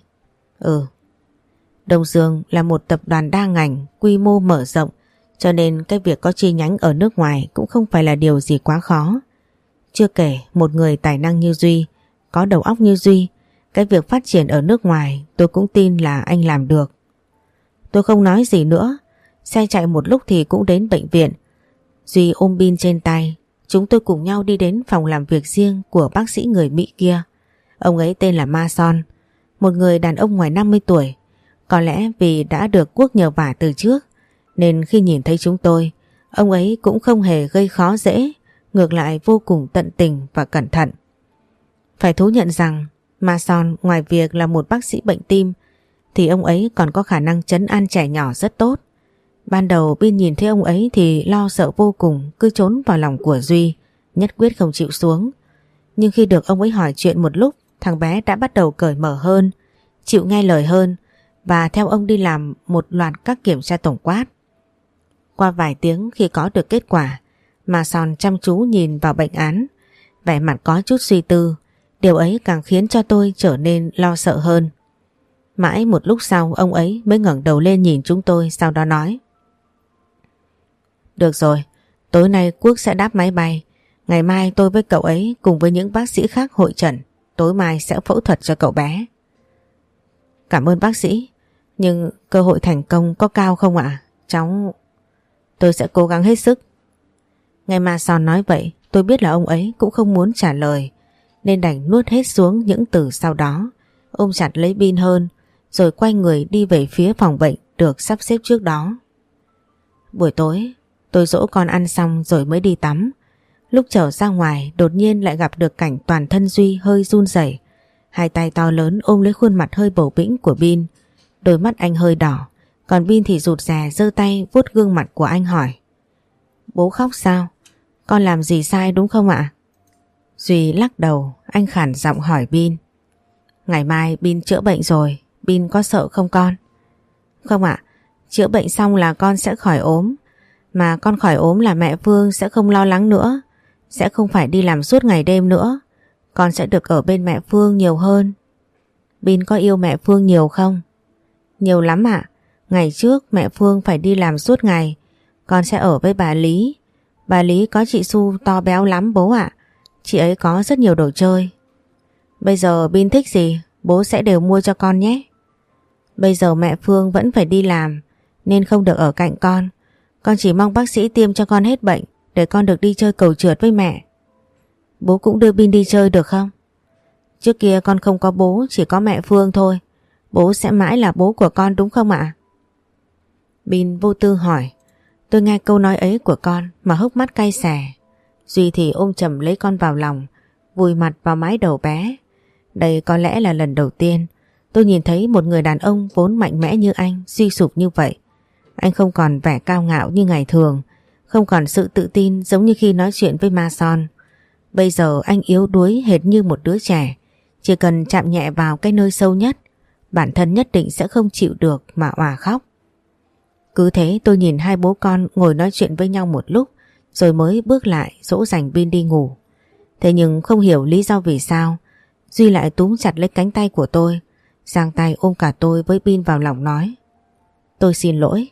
Đông Dương là một tập đoàn đa ngành, quy mô mở rộng, cho nên cái việc có chi nhánh ở nước ngoài cũng không phải là điều gì quá khó. Chưa kể một người tài năng như Duy, có đầu óc như Duy, cái việc phát triển ở nước ngoài tôi cũng tin là anh làm được. Tôi không nói gì nữa. Xe chạy một lúc thì cũng đến bệnh viện. Duy ôm Bin trên tay. Chúng tôi cùng nhau đi đến phòng làm việc riêng của bác sĩ người Mỹ kia. Ông ấy tên là Mason, một người đàn ông ngoài 50 tuổi. Có lẽ vì đã được Quốc nhờ vả từ trước, nên khi nhìn thấy chúng tôi, ông ấy cũng không hề gây khó dễ, ngược lại vô cùng tận tình và cẩn thận. Phải thú nhận rằng Mason ngoài việc là một bác sĩ bệnh tim thì ông ấy còn có khả năng trấn an trẻ nhỏ rất tốt. Ban đầu Bin nhìn thấy ông ấy thì lo sợ vô cùng, cứ trốn vào lòng của Duy, nhất quyết không chịu xuống. Nhưng khi được ông ấy hỏi chuyện một lúc, thằng bé đã bắt đầu cởi mở hơn, chịu nghe lời hơn và theo ông đi làm một loạt các kiểm tra tổng quát. Qua vài tiếng khi có được kết quả, Mason chăm chú nhìn vào bệnh án, vẻ mặt có chút suy tư. Điều ấy càng khiến cho tôi trở nên lo sợ hơn. Mãi một lúc sau ông ấy mới ngẩng đầu lên nhìn chúng tôi, sau đó nói. Được rồi, tối nay Quốc sẽ đáp máy bay. Ngày mai tôi với cậu ấy cùng với những bác sĩ khác hội chẩn. Tối mai sẽ phẫu thuật cho cậu bé. Cảm ơn bác sĩ. Nhưng cơ hội thành công có cao không ạ? Tôi sẽ cố gắng hết sức. Nghe Mason nói vậy, tôi biết là ông ấy cũng không muốn trả lời, nên đành nuốt hết xuống những từ sau đó, ôm chặt lấy Bin hơn, rồi quay người đi về phía phòng bệnh được sắp xếp trước đó. Buổi tối, tôi dỗ con ăn xong rồi mới đi tắm. Lúc trở ra ngoài đột nhiên lại gặp được cảnh toàn thân Duy hơi run rẩy, hai tay to lớn ôm lấy khuôn mặt hơi bầu bĩnh của Bin. Đôi mắt anh hơi đỏ, còn Bin thì rụt rè giơ tay vuốt gương mặt của anh hỏi. Bố khóc sao? Con làm gì sai đúng không ạ? Duy lắc đầu, anh khản giọng hỏi Bin. Ngày mai Bin chữa bệnh rồi, Bin có sợ không con? Không ạ, chữa bệnh xong là con sẽ khỏi ốm. Mà con khỏi ốm là mẹ Phương sẽ không lo lắng nữa, sẽ không phải đi làm suốt ngày đêm nữa. Con sẽ được ở bên mẹ Phương nhiều hơn. Bin có yêu mẹ Phương nhiều không? Nhiều lắm ạ. Ngày trước mẹ Phương phải đi làm suốt ngày, con sẽ ở với bà Lý. Bà Lý có chị Su to béo lắm bố ạ. Chị ấy có rất nhiều đồ chơi. Bây giờ Bin thích gì, bố sẽ đều mua cho con nhé. Bây giờ mẹ Phương vẫn phải đi làm nên không được ở cạnh con. Con chỉ mong bác sĩ tiêm cho con hết bệnh để con được đi chơi cầu trượt với mẹ. Bố cũng đưa Bin đi chơi được không? Trước kia con không có bố, chỉ có mẹ Phương thôi. Bố sẽ mãi là bố của con đúng không ạ? Bin vô tư hỏi. Tôi nghe câu nói ấy của con mà hốc mắt cay xè. Duy thì ôm chầm lấy con vào lòng, vùi mặt vào mái đầu bé. Đây có lẽ là lần đầu tiên tôi nhìn thấy một người đàn ông vốn mạnh mẽ như anh suy sụp như vậy. Anh không còn vẻ cao ngạo như ngày thường, không còn sự tự tin giống như khi nói chuyện với Ma Son. Bây giờ anh yếu đuối hệt như một đứa trẻ. Chỉ cần chạm nhẹ vào cái nơi sâu nhất, bản thân nhất định sẽ không chịu được mà òa khóc. Cứ thế tôi nhìn hai bố con ngồi nói chuyện với nhau một lúc, rồi mới bước lại dỗ dành Bin đi ngủ. Thế nhưng không hiểu lý do vì sao Duy lại túm chặt lấy cánh tay của tôi, giang tay ôm cả tôi với Bin vào lòng nói. Tôi xin lỗi.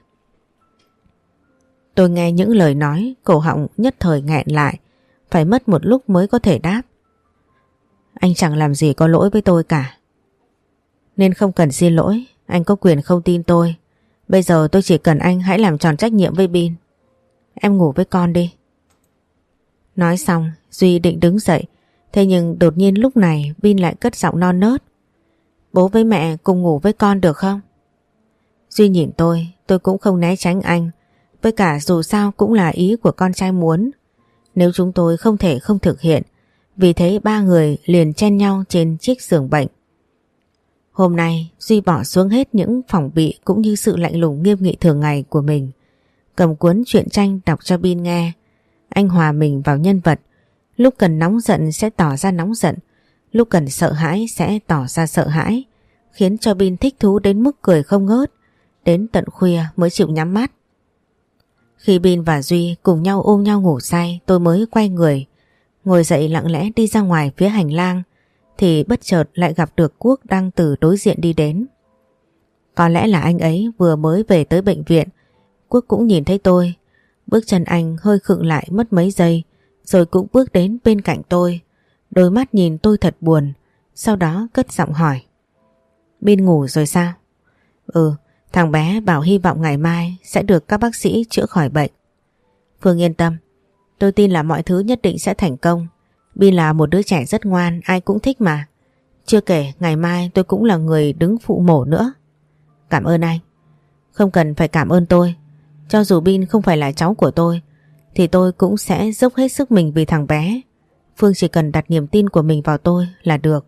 Tôi nghe những lời nói, cổ họng nhất thời nghẹn lại, phải mất một lúc mới có thể đáp. Anh chẳng làm gì có lỗi với tôi cả. Nên không cần xin lỗi, anh có quyền không tin tôi. Bây giờ tôi chỉ cần anh hãy làm tròn trách nhiệm với Bin. Em ngủ với con đi. Nói xong Duy định đứng dậy, thế nhưng đột nhiên lúc này Bin lại cất giọng non nớt. Bố với mẹ cùng ngủ với con được không? Duy nhìn tôi cũng không né tránh anh. Với cả dù sao cũng là ý của con trai muốn. Nếu chúng tôi không thể không thực hiện, vì thế ba người liền chen nhau trên chiếc giường bệnh. Hôm nay Duy bỏ xuống hết những phòng bị cũng như sự lạnh lùng nghiêm nghị thường ngày của mình. Cầm cuốn truyện tranh đọc cho Bin nghe. Anh hòa mình vào nhân vật. Lúc cần nóng giận sẽ tỏ ra nóng giận, lúc cần sợ hãi sẽ tỏ ra sợ hãi, khiến cho Bin thích thú đến mức cười không ngớt, đến tận khuya mới chịu nhắm mắt. Khi Bin và Duy cùng nhau ôm nhau ngủ say, tôi mới quay người, ngồi dậy lặng lẽ đi ra ngoài phía hành lang, thì bất chợt lại gặp được Quốc đang từ đối diện đi đến. Có lẽ là anh ấy vừa mới về tới bệnh viện. Quốc cũng nhìn thấy tôi, bước chân anh hơi khựng lại mất mấy giây, rồi cũng bước đến bên cạnh tôi, đôi mắt nhìn tôi thật buồn, sau đó cất giọng hỏi. Bin ngủ rồi sao? Ừ, thằng bé bảo hy vọng ngày mai sẽ được các bác sĩ chữa khỏi bệnh. Phương yên tâm, tôi tin là mọi thứ nhất định sẽ thành công. Bin là một đứa trẻ rất ngoan, ai cũng thích mà. Chưa kể ngày mai tôi cũng là người đứng phụ mổ nữa. Cảm ơn anh. Không cần phải cảm ơn tôi. Cho dù Bin không phải là cháu của tôi, thì tôi cũng sẽ dốc hết sức mình vì thằng bé. Phương chỉ cần đặt niềm tin của mình vào tôi là được.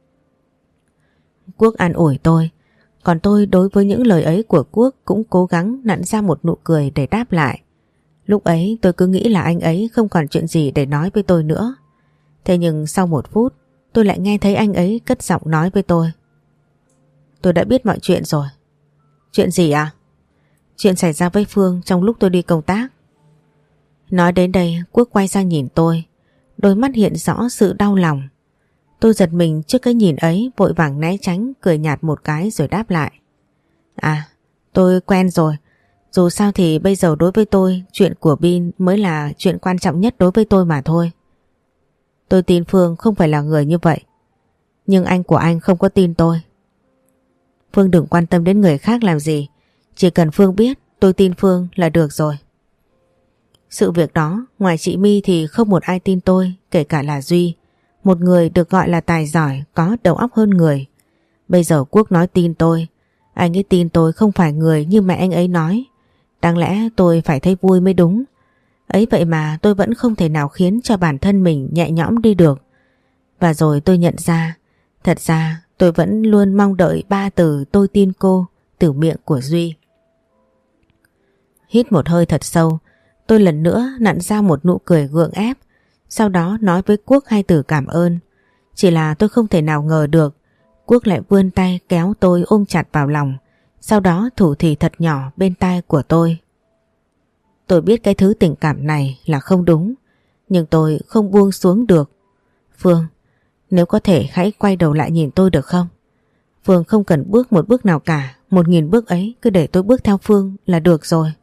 Quốc an ủi tôi, còn tôi đối với những lời ấy của Quốc cũng cố gắng nặn ra một nụ cười để đáp lại. Lúc ấy tôi cứ nghĩ là anh ấy không còn chuyện gì để nói với tôi nữa. Thế nhưng sau một phút tôi lại nghe thấy anh ấy cất giọng nói với tôi. Tôi đã biết mọi chuyện rồi. Chuyện gì à? Chuyện xảy ra với Phương trong lúc tôi đi công tác. Nói đến đây Quốc quay sang nhìn tôi, đôi mắt hiện rõ sự đau lòng. Tôi giật mình trước cái nhìn ấy, vội vàng né tránh, cười nhạt một cái rồi đáp lại. À, tôi quen rồi. Dù sao thì bây giờ đối với tôi, chuyện của Bin mới là chuyện quan trọng nhất đối với tôi mà thôi. Tôi tin Phương không phải là người như vậy. Nhưng anh của anh không có tin tôi. Phương đừng quan tâm đến người khác làm gì. Chỉ cần Phương biết tôi tin Phương là được rồi. Sự việc đó, ngoài chị My thì không một ai tin tôi, kể cả là Duy. Một người được gọi là tài giỏi, có đầu óc hơn người. Bây giờ Quốc nói tin tôi. Anh ấy tin tôi không phải người như mẹ anh ấy nói. Đáng lẽ tôi phải thấy vui mới đúng. Ấy vậy mà tôi vẫn không thể nào khiến cho bản thân mình nhẹ nhõm đi được. Và rồi tôi nhận ra, thật ra tôi vẫn luôn mong đợi 3 từ tôi tin cô từ miệng của Duy. Hít một hơi thật sâu, tôi lần nữa nặn ra một nụ cười gượng ép, sau đó nói với Quốc hai từ cảm ơn. Chỉ là tôi không thể nào ngờ được Quốc lại vươn tay kéo tôi ôm chặt vào lòng, sau đó thủ thỉ thật nhỏ bên tai của tôi. Tôi biết cái thứ tình cảm này là không đúng, nhưng tôi không buông xuống được. Phương, nếu có thể hãy quay đầu lại nhìn tôi được không? Phương không cần bước một bước nào cả, 1000 bước ấy cứ để tôi bước theo Phương là được rồi.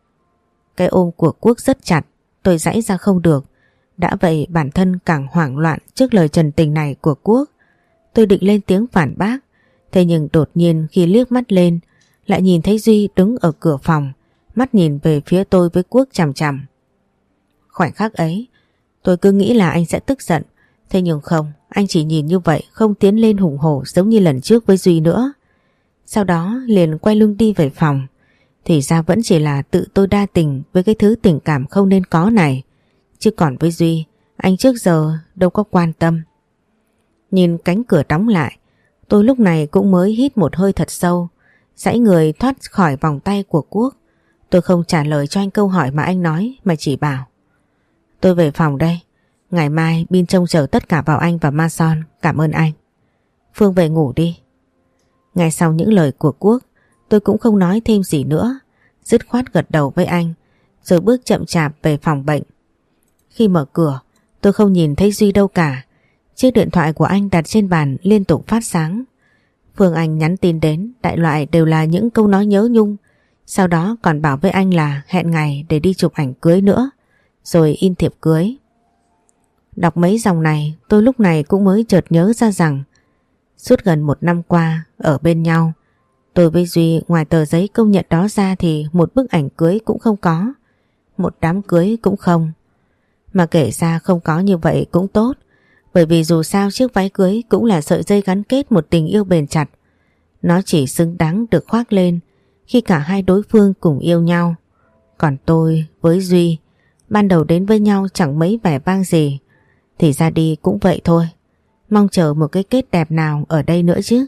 Cái ôm của Quốc rất chặt, tôi giãy ra không được. Đã vậy bản thân càng hoảng loạn trước lời trần tình này của Quốc. Tôi định lên tiếng phản bác, thế nhưng đột nhiên khi liếc mắt lên lại nhìn thấy Duy đứng ở cửa phòng, mắt nhìn về phía tôi với Quốc chằm chằm. Khoảnh khắc ấy tôi cứ nghĩ là anh sẽ tức giận, thế nhưng không, anh chỉ nhìn như vậy, không tiến lên hùng hổ giống như lần trước với Duy nữa. Sau đó liền quay lưng đi về phòng. Thì ra vẫn chỉ là tự tôi đa tình với cái thứ tình cảm không nên có này, chứ còn với Duy anh trước giờ đâu có quan tâm. Nhìn cánh cửa đóng lại, tôi lúc này cũng mới hít một hơi thật sâu, giãy người thoát khỏi vòng tay của Quốc. Tôi không trả lời cho anh câu hỏi mà anh nói, mà chỉ bảo: tôi về phòng đây, ngày mai Bin trông chờ tất cả vào anh và Ma Son, cảm ơn anh. Phương về ngủ đi. Ngay sau những lời của Quốc, tôi cũng không nói thêm gì nữa, dứt khoát gật đầu với anh, rồi bước chậm chạp về phòng bệnh. Khi mở cửa, tôi không nhìn thấy Duy đâu cả. Chiếc điện thoại của anh đặt trên bàn liên tục phát sáng. Phương Anh nhắn tin đến, đại loại đều là những câu nói nhớ nhung. Sau đó còn bảo với anh là hẹn ngày để đi chụp ảnh cưới nữa, rồi in thiệp cưới. Đọc mấy dòng này, tôi lúc này cũng mới chợt nhớ ra rằng suốt gần 1 năm qua ở bên nhau, tôi với Duy ngoài tờ giấy công nhận đó ra thì một bức ảnh cưới cũng không có, một đám cưới cũng không. Mà kể ra không có như vậy cũng tốt, bởi vì dù sao chiếc váy cưới cũng là sợi dây gắn kết một tình yêu bền chặt. Nó chỉ xứng đáng được khoác lên khi cả hai đối phương cùng yêu nhau. Còn tôi với Duy, ban đầu đến với nhau chẳng mấy vẻ vang gì, thì ra đi cũng vậy thôi. Mong chờ một cái kết đẹp nào ở đây nữa chứ.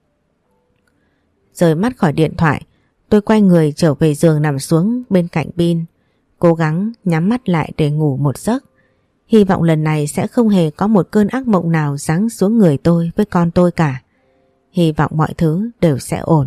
Rời mắt khỏi điện thoại, tôi quay người trở về giường nằm xuống bên cạnh Bin, cố gắng nhắm mắt lại để ngủ một giấc. Hy vọng lần này sẽ không hề có một cơn ác mộng nào giáng xuống người tôi với con tôi cả. Hy vọng mọi thứ đều sẽ ổn.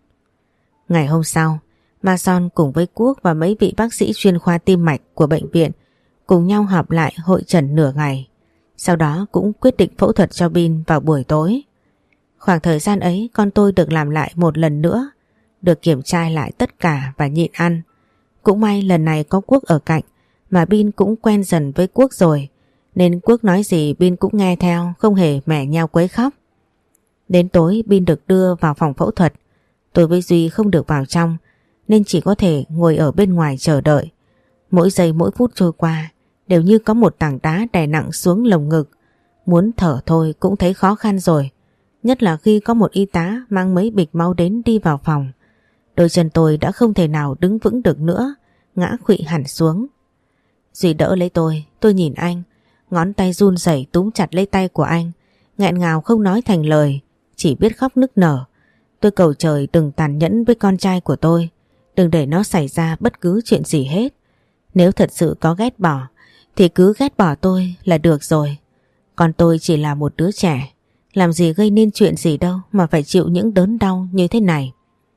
Ngày hôm sau, Ma Son cùng với Quốc và mấy vị bác sĩ chuyên khoa tim mạch của bệnh viện cùng nhau họp lại hội chẩn nửa ngày. Sau đó cũng quyết định phẫu thuật cho Bin vào buổi tối. Khoảng thời gian ấy con tôi được làm lại một lần nữa, được kiểm tra lại tất cả và nhịn ăn. Cũng may lần này có Quốc ở cạnh, mà Bin cũng quen dần với Quốc rồi, nên Quốc nói gì Bin cũng nghe theo, không hề mẻ nheo quấy khóc. Đến tối Bin được đưa vào phòng phẫu thuật. Tôi với Duy không được vào trong, nên chỉ có thể ngồi ở bên ngoài chờ đợi. Mỗi giây mỗi phút trôi qua đều như có một tảng đá đè nặng xuống lồng ngực. Muốn thở thôi cũng thấy khó khăn rồi, nhất là khi có một y tá mang mấy bịch máu đến đi vào phòng. Đôi chân tôi đã không thể nào đứng vững được nữa, ngã khuỵu hẳn xuống. Duy đỡ lấy tôi nhìn anh, ngón tay run rẩy túm chặt lấy tay của anh, nghẹn ngào không nói thành lời, chỉ biết khóc nức nở. Tôi cầu trời đừng tàn nhẫn với con trai của tôi, đừng để nó xảy ra bất cứ chuyện gì hết. Nếu thật sự có ghét bỏ thì cứ ghét bỏ tôi là được rồi. Còn tôi chỉ là một đứa trẻ, làm gì gây nên chuyện gì đâu mà phải chịu những đớn đau như thế này.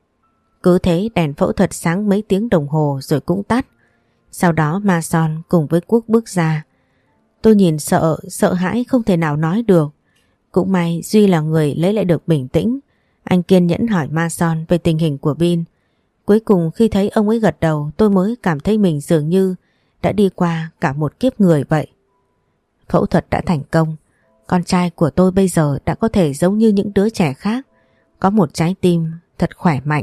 Cứ thế đèn phẫu thuật sáng mấy tiếng đồng hồ rồi cũng tắt. Sau đó Ma Son cùng với Quốc bước ra. Tôi nhìn sợ hãi không thể nào nói được. Cũng may Duy là người lấy lại được bình tĩnh. Anh kiên nhẫn hỏi Ma Son về tình hình của Bin. Cuối cùng khi thấy ông ấy gật đầu, tôi mới cảm thấy mình dường như đã đi qua cả một kiếp người vậy. Phẫu thuật đã thành công. Con trai của tôi bây giờ đã có thể giống như những đứa trẻ khác, có một trái tim thật khỏe mạnh.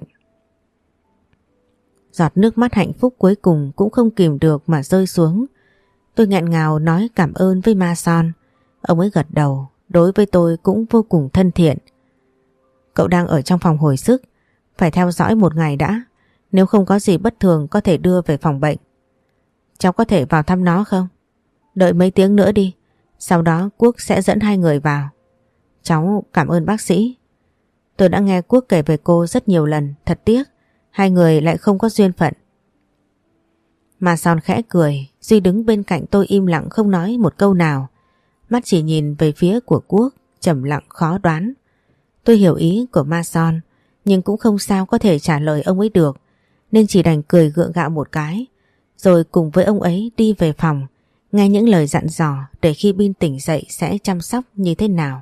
Giọt nước mắt hạnh phúc cuối cùng cũng không kìm được mà rơi xuống. Tôi nghẹn ngào nói cảm ơn với Ma Son. Ông ấy gật đầu, đối với tôi cũng vô cùng thân thiện. Cậu đang ở trong phòng hồi sức, phải theo dõi một ngày đã. Nếu không có gì bất thường có thể đưa về phòng bệnh. Cháu có thể vào thăm nó không? Đợi mấy tiếng nữa đi, sau đó Quốc sẽ dẫn hai người vào. Cháu cảm ơn bác sĩ. Tôi đã nghe Quốc kể về cô rất nhiều lần, thật tiếc hai người lại không có duyên phận. Ma Son khẽ cười Duy đứng bên cạnh tôi im lặng không nói một câu nào. Mắt chỉ nhìn về phía của Quốc, trầm lặng khó đoán. Tôi hiểu ý của Ma Son, nhưng cũng không sao có thể trả lời ông ấy được, nên chỉ đành cười gượng gạo một cái, rồi cùng với ông ấy đi về phòng, nghe những lời dặn dò để khi Bin tỉnh dậy sẽ chăm sóc như thế nào.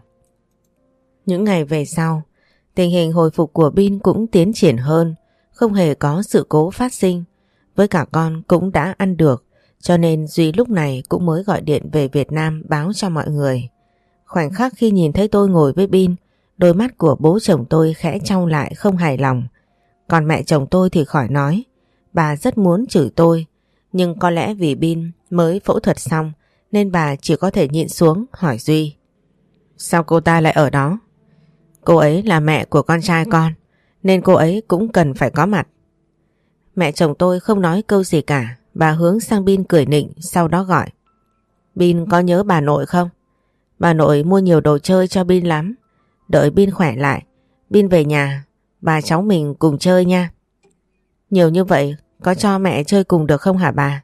Những ngày về sau, tình hình hồi phục của Bin cũng tiến triển hơn, không hề có sự cố phát sinh. Với cả con cũng đã ăn được, cho nên Duy lúc này cũng mới gọi điện về Việt Nam báo cho mọi người. Khoảnh khắc khi nhìn thấy tôi ngồi với Bin, đôi mắt của bố chồng tôi khẽ chau lại không hài lòng. Còn mẹ chồng tôi thì khỏi nói, bà rất muốn chửi tôi, nhưng có lẽ vì Bin mới phẫu thuật xong nên bà chỉ có thể nhịn xuống hỏi Duy. Sao cô ta lại ở đó? Cô ấy là mẹ của con trai con, nên cô ấy cũng cần phải có mặt. Mẹ chồng tôi không nói câu gì cả, bà hướng sang Bin cười nịnh, sau đó gọi. Bin có nhớ bà nội không? Bà nội mua nhiều đồ chơi cho Bin lắm. Đợi Bin khỏe lại, Bin về nhà, bà cháu mình cùng chơi nha. Nhiều như vậy, có cho mẹ chơi cùng được không hả bà?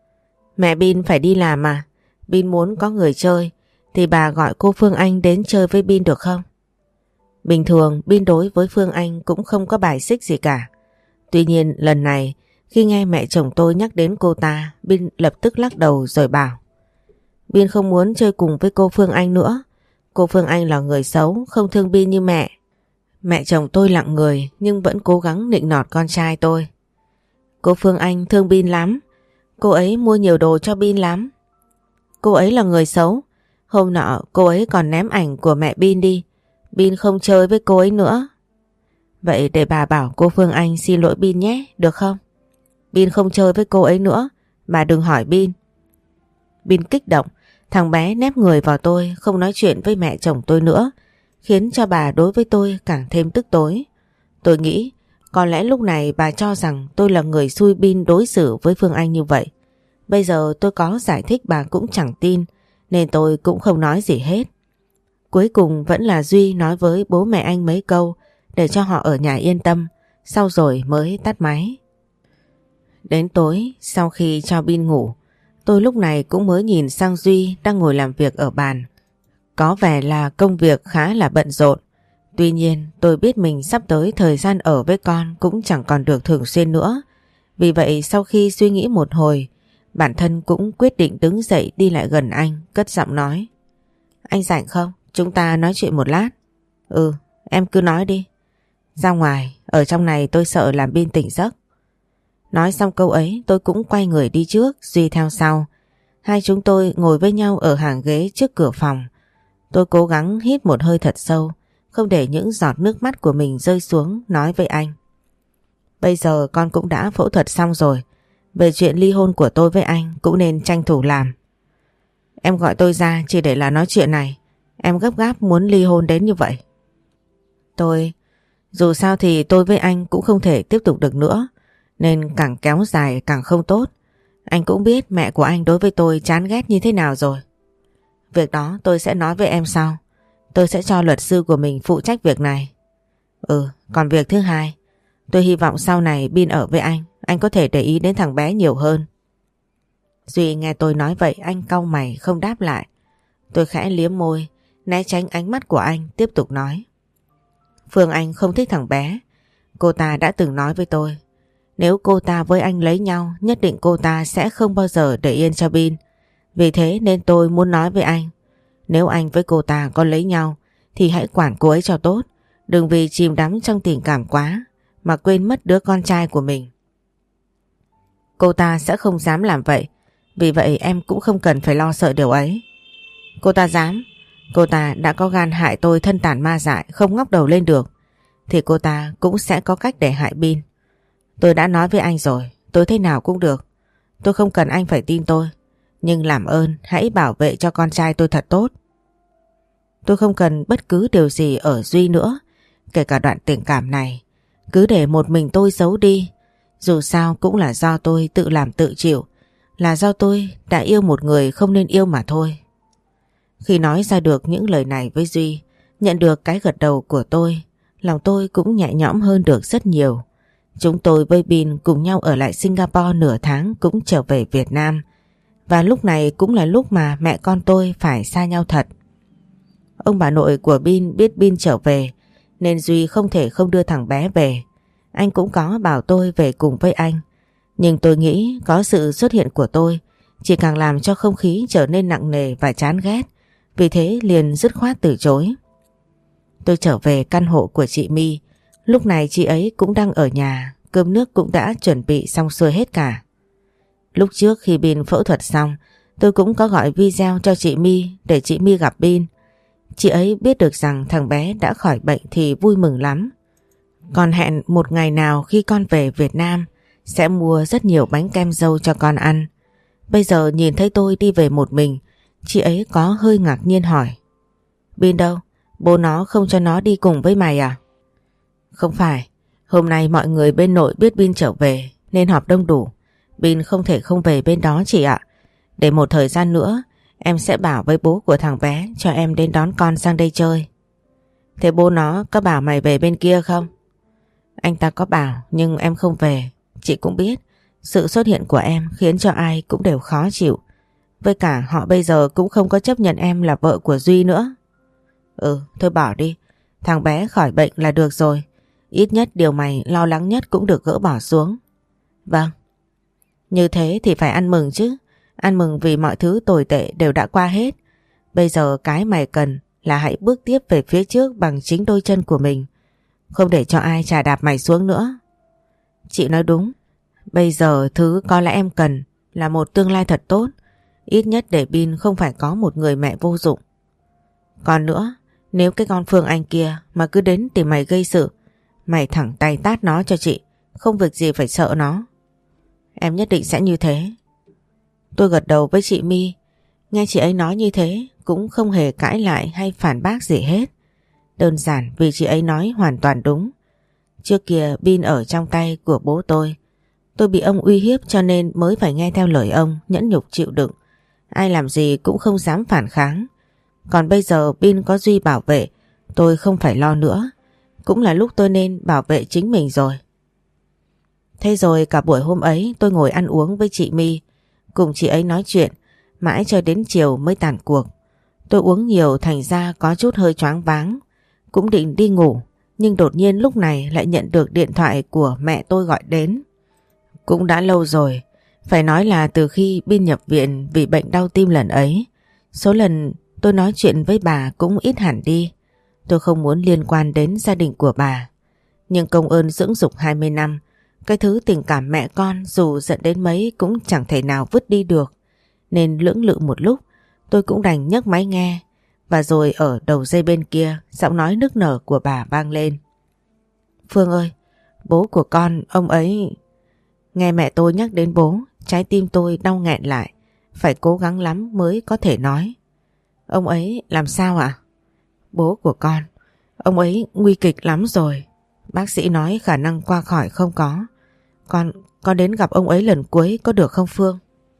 Mẹ Bin phải đi làm mà, Bin muốn có người chơi, thì bà gọi cô Phương Anh đến chơi với Bin được không? Bình thường Bin đối với Phương Anh cũng không có bài xích gì cả. Tuy nhiên lần này khi nghe mẹ chồng tôi nhắc đến cô ta, Bin lập tức lắc đầu rồi bảo. Bin không muốn chơi cùng với cô Phương Anh nữa. Cô Phương Anh là người xấu, không thương Bin như mẹ. Mẹ chồng tôi lặng người nhưng vẫn cố gắng nịnh nọt con trai tôi. Cô Phương Anh thương Bin lắm. Cô ấy mua nhiều đồ cho Bin lắm. Cô ấy là người xấu. Hôm nọ cô ấy còn ném ảnh của mẹ Bin đi. Bin không chơi với cô ấy nữa. Vậy để bà bảo cô Phương Anh xin lỗi Bin nhé, được không? Bin không chơi với cô ấy nữa, bà đừng hỏi Bin. Bin kích động, thằng bé nép người vào tôi, không nói chuyện với mẹ chồng tôi nữa, khiến cho bà đối với tôi càng thêm tức tối. Tôi nghĩ có lẽ lúc này bà cho rằng tôi là người xui Bin đối xử với Phương Anh như vậy. Bây giờ tôi có giải thích bà cũng chẳng tin, nên tôi cũng không nói gì hết. Cuối cùng vẫn là Duy nói với bố mẹ anh mấy câu để cho họ ở nhà yên tâm, sau rồi mới tắt máy. Đến tối, sau khi cho Bin ngủ, tôi lúc này cũng mới nhìn sang Duy đang ngồi làm việc ở bàn. Có vẻ là công việc khá là bận rộn. Tuy nhiên tôi biết mình sắp tới thời gian ở với con cũng chẳng còn được thường xuyên nữa. Vì vậy sau khi suy nghĩ một hồi, bản thân cũng quyết định đứng dậy đi lại gần anh, cất giọng nói. Anh rảnh không? Chúng ta nói chuyện một lát. Ừ, em cứ nói đi. Ra ngoài, ở trong này tôi sợ làm Bin tỉnh giấc. Nói xong câu ấy tôi cũng quay người đi trước, Duy theo sau. Hai chúng tôi ngồi với nhau ở hàng ghế trước cửa phòng. Tôi cố gắng hít một hơi thật sâu, không để những giọt nước mắt của mình rơi xuống, nói với anh. Bây giờ con cũng đã phẫu thuật xong rồi. Về chuyện ly hôn của tôi với anh cũng nên tranh thủ làm. Em gọi tôi ra chỉ để là nói chuyện này. Em gấp gáp muốn ly hôn đến như vậy. Dù sao thì tôi với anh cũng không thể tiếp tục được nữa, nên càng kéo dài càng không tốt. Anh cũng biết mẹ của anh đối với tôi chán ghét như thế nào rồi. Việc đó tôi sẽ nói với em sau. Tôi sẽ cho luật sư của mình phụ trách việc này. Còn việc thứ hai, tôi hy vọng sau này Bin ở với anh có thể để ý đến thằng bé nhiều hơn. Duy nghe tôi nói vậy anh cau mày không đáp lại. Tôi khẽ liếm môi, né tránh ánh mắt của anh, tiếp tục nói. Phương Anh không thích thằng bé. Cô ta đã từng nói với tôi, nếu cô ta với anh lấy nhau, nhất định cô ta sẽ không bao giờ để yên cho Bin. Vì thế nên tôi muốn nói với anh, nếu anh với cô ta có lấy nhau thì hãy quản cô ấy cho tốt. Đừng vì chìm đắm trong tình cảm quá mà quên mất đứa con trai của mình. Cô ta sẽ không dám làm vậy, vì vậy em cũng không cần phải lo sợ điều ấy. Cô ta dám. Cô ta đã có gan hại tôi thân tàn ma dại, không ngóc đầu lên được, thì cô ta cũng sẽ có cách để hại Bin. Tôi đã nói với anh rồi, tôi thế nào cũng được. Tôi không cần anh phải tin tôi, nhưng làm ơn hãy bảo vệ cho con trai tôi thật tốt. Tôi không cần bất cứ điều gì ở Duy nữa, kể cả đoạn tình cảm này. Cứ để một mình tôi giấu đi. Dù sao cũng là do tôi tự làm tự chịu, là do tôi đã yêu một người không nên yêu mà thôi. Khi nói ra được những lời này với Duy, nhận được cái gật đầu của tôi, lòng tôi cũng nhẹ nhõm hơn được rất nhiều. Chúng tôi với Bin cùng nhau ở lại Singapore nửa tháng cũng trở về Việt Nam. Và lúc này cũng là lúc mà mẹ con tôi phải xa nhau thật. Ông bà nội của Bin biết Bin trở về nên Duy không thể không đưa thằng bé về. Anh cũng có bảo tôi về cùng với anh. Nhưng tôi nghĩ có sự xuất hiện của tôi chỉ càng làm cho không khí trở nên nặng nề và chán ghét. Vì thế liền dứt khoát từ chối. Tôi trở về căn hộ của chị My. Lúc này chị ấy cũng đang ở nhà, cơm nước cũng đã chuẩn bị xong xuôi hết cả. Lúc trước khi Bin phẫu thuật xong, tôi cũng có gọi video cho chị My để chị My gặp Bin. Chị ấy biết được rằng thằng bé đã khỏi bệnh thì vui mừng lắm. Còn hẹn một ngày nào khi con về Việt Nam sẽ mua rất nhiều bánh kem dâu cho con ăn. Bây giờ nhìn thấy tôi đi về một mình, chị ấy có hơi ngạc nhiên hỏi: Bin đâu? Bố nó không cho nó đi cùng với mày à? Không phải, hôm nay mọi người bên nội biết Bin trở về nên họp đông đủ. Bin không thể không về bên đó chị ạ. Để một thời gian nữa em sẽ bảo với bố của thằng bé cho em đến đón con sang đây chơi. Thế bố nó có bảo mày về bên kia không? Anh ta có bảo nhưng em không về. Chị cũng biết sự xuất hiện của em khiến cho ai cũng đều khó chịu. Với cả họ bây giờ cũng không có chấp nhận em là vợ của Duy nữa. Thôi bỏ đi. Thằng bé khỏi bệnh là được rồi. Ít nhất điều mày lo lắng nhất cũng được gỡ bỏ xuống. Vâng. Như thế thì phải ăn mừng chứ. Ăn mừng vì mọi thứ tồi tệ đều đã qua hết. Bây giờ cái mày cần là hãy bước tiếp về phía trước bằng chính đôi chân của mình. Không để cho ai chà đạp mày xuống nữa. Chị nói đúng. Bây giờ thứ có lẽ em cần là một tương lai thật tốt. Ít nhất để Bin không phải có một người mẹ vô dụng. Còn nữa, nếu cái con Phương Anh kia mà cứ đến tìm mày gây sự, mày thẳng tay tát nó cho chị. Không việc gì phải sợ nó. Em nhất định sẽ như thế. Tôi gật đầu với chị My. Nghe chị ấy nói như thế cũng không hề cãi lại hay phản bác gì hết. Đơn giản vì chị ấy nói hoàn toàn đúng. Trước kia Bin ở trong tay của bố tôi. Tôi bị ông uy hiếp cho nên mới phải nghe theo lời ông, nhẫn nhục chịu đựng. Ai làm gì cũng không dám phản kháng. Còn bây giờ Bin có Duy bảo vệ, tôi không phải lo nữa. Cũng là lúc tôi nên bảo vệ chính mình rồi. Thế rồi cả buổi hôm ấy tôi ngồi ăn uống với chị My, cùng chị ấy nói chuyện, mãi cho đến chiều mới tàn cuộc. Tôi uống nhiều thành ra có chút hơi choáng váng, cũng định đi ngủ, nhưng đột nhiên lúc này lại nhận được điện thoại của mẹ tôi gọi đến. Cũng đã lâu rồi, phải nói là từ khi Bin nhập viện vì bệnh đau tim lần ấy, số lần tôi nói chuyện với bà cũng ít hẳn đi. Tôi không muốn liên quan đến gia đình của bà. Nhưng công ơn dưỡng dục 20 năm, cái thứ tình cảm mẹ con dù giận đến mấy cũng chẳng thể nào vứt đi được. Nên lưỡng lự một lúc, tôi cũng đành nhấc máy nghe. Và rồi ở đầu dây bên kia, giọng nói nức nở của bà vang lên. Phương ơi, bố của con, ông ấy... Nghe mẹ tôi nhắc đến bố, trái tim tôi đau nghẹn lại. Phải cố gắng lắm mới có thể nói. Ông ấy làm sao ạ? Bố của con, ông ấy nguy kịch lắm rồi. Bác sĩ nói khả năng qua khỏi không có. Con đến gặp ông ấy lần cuối có được không Phương?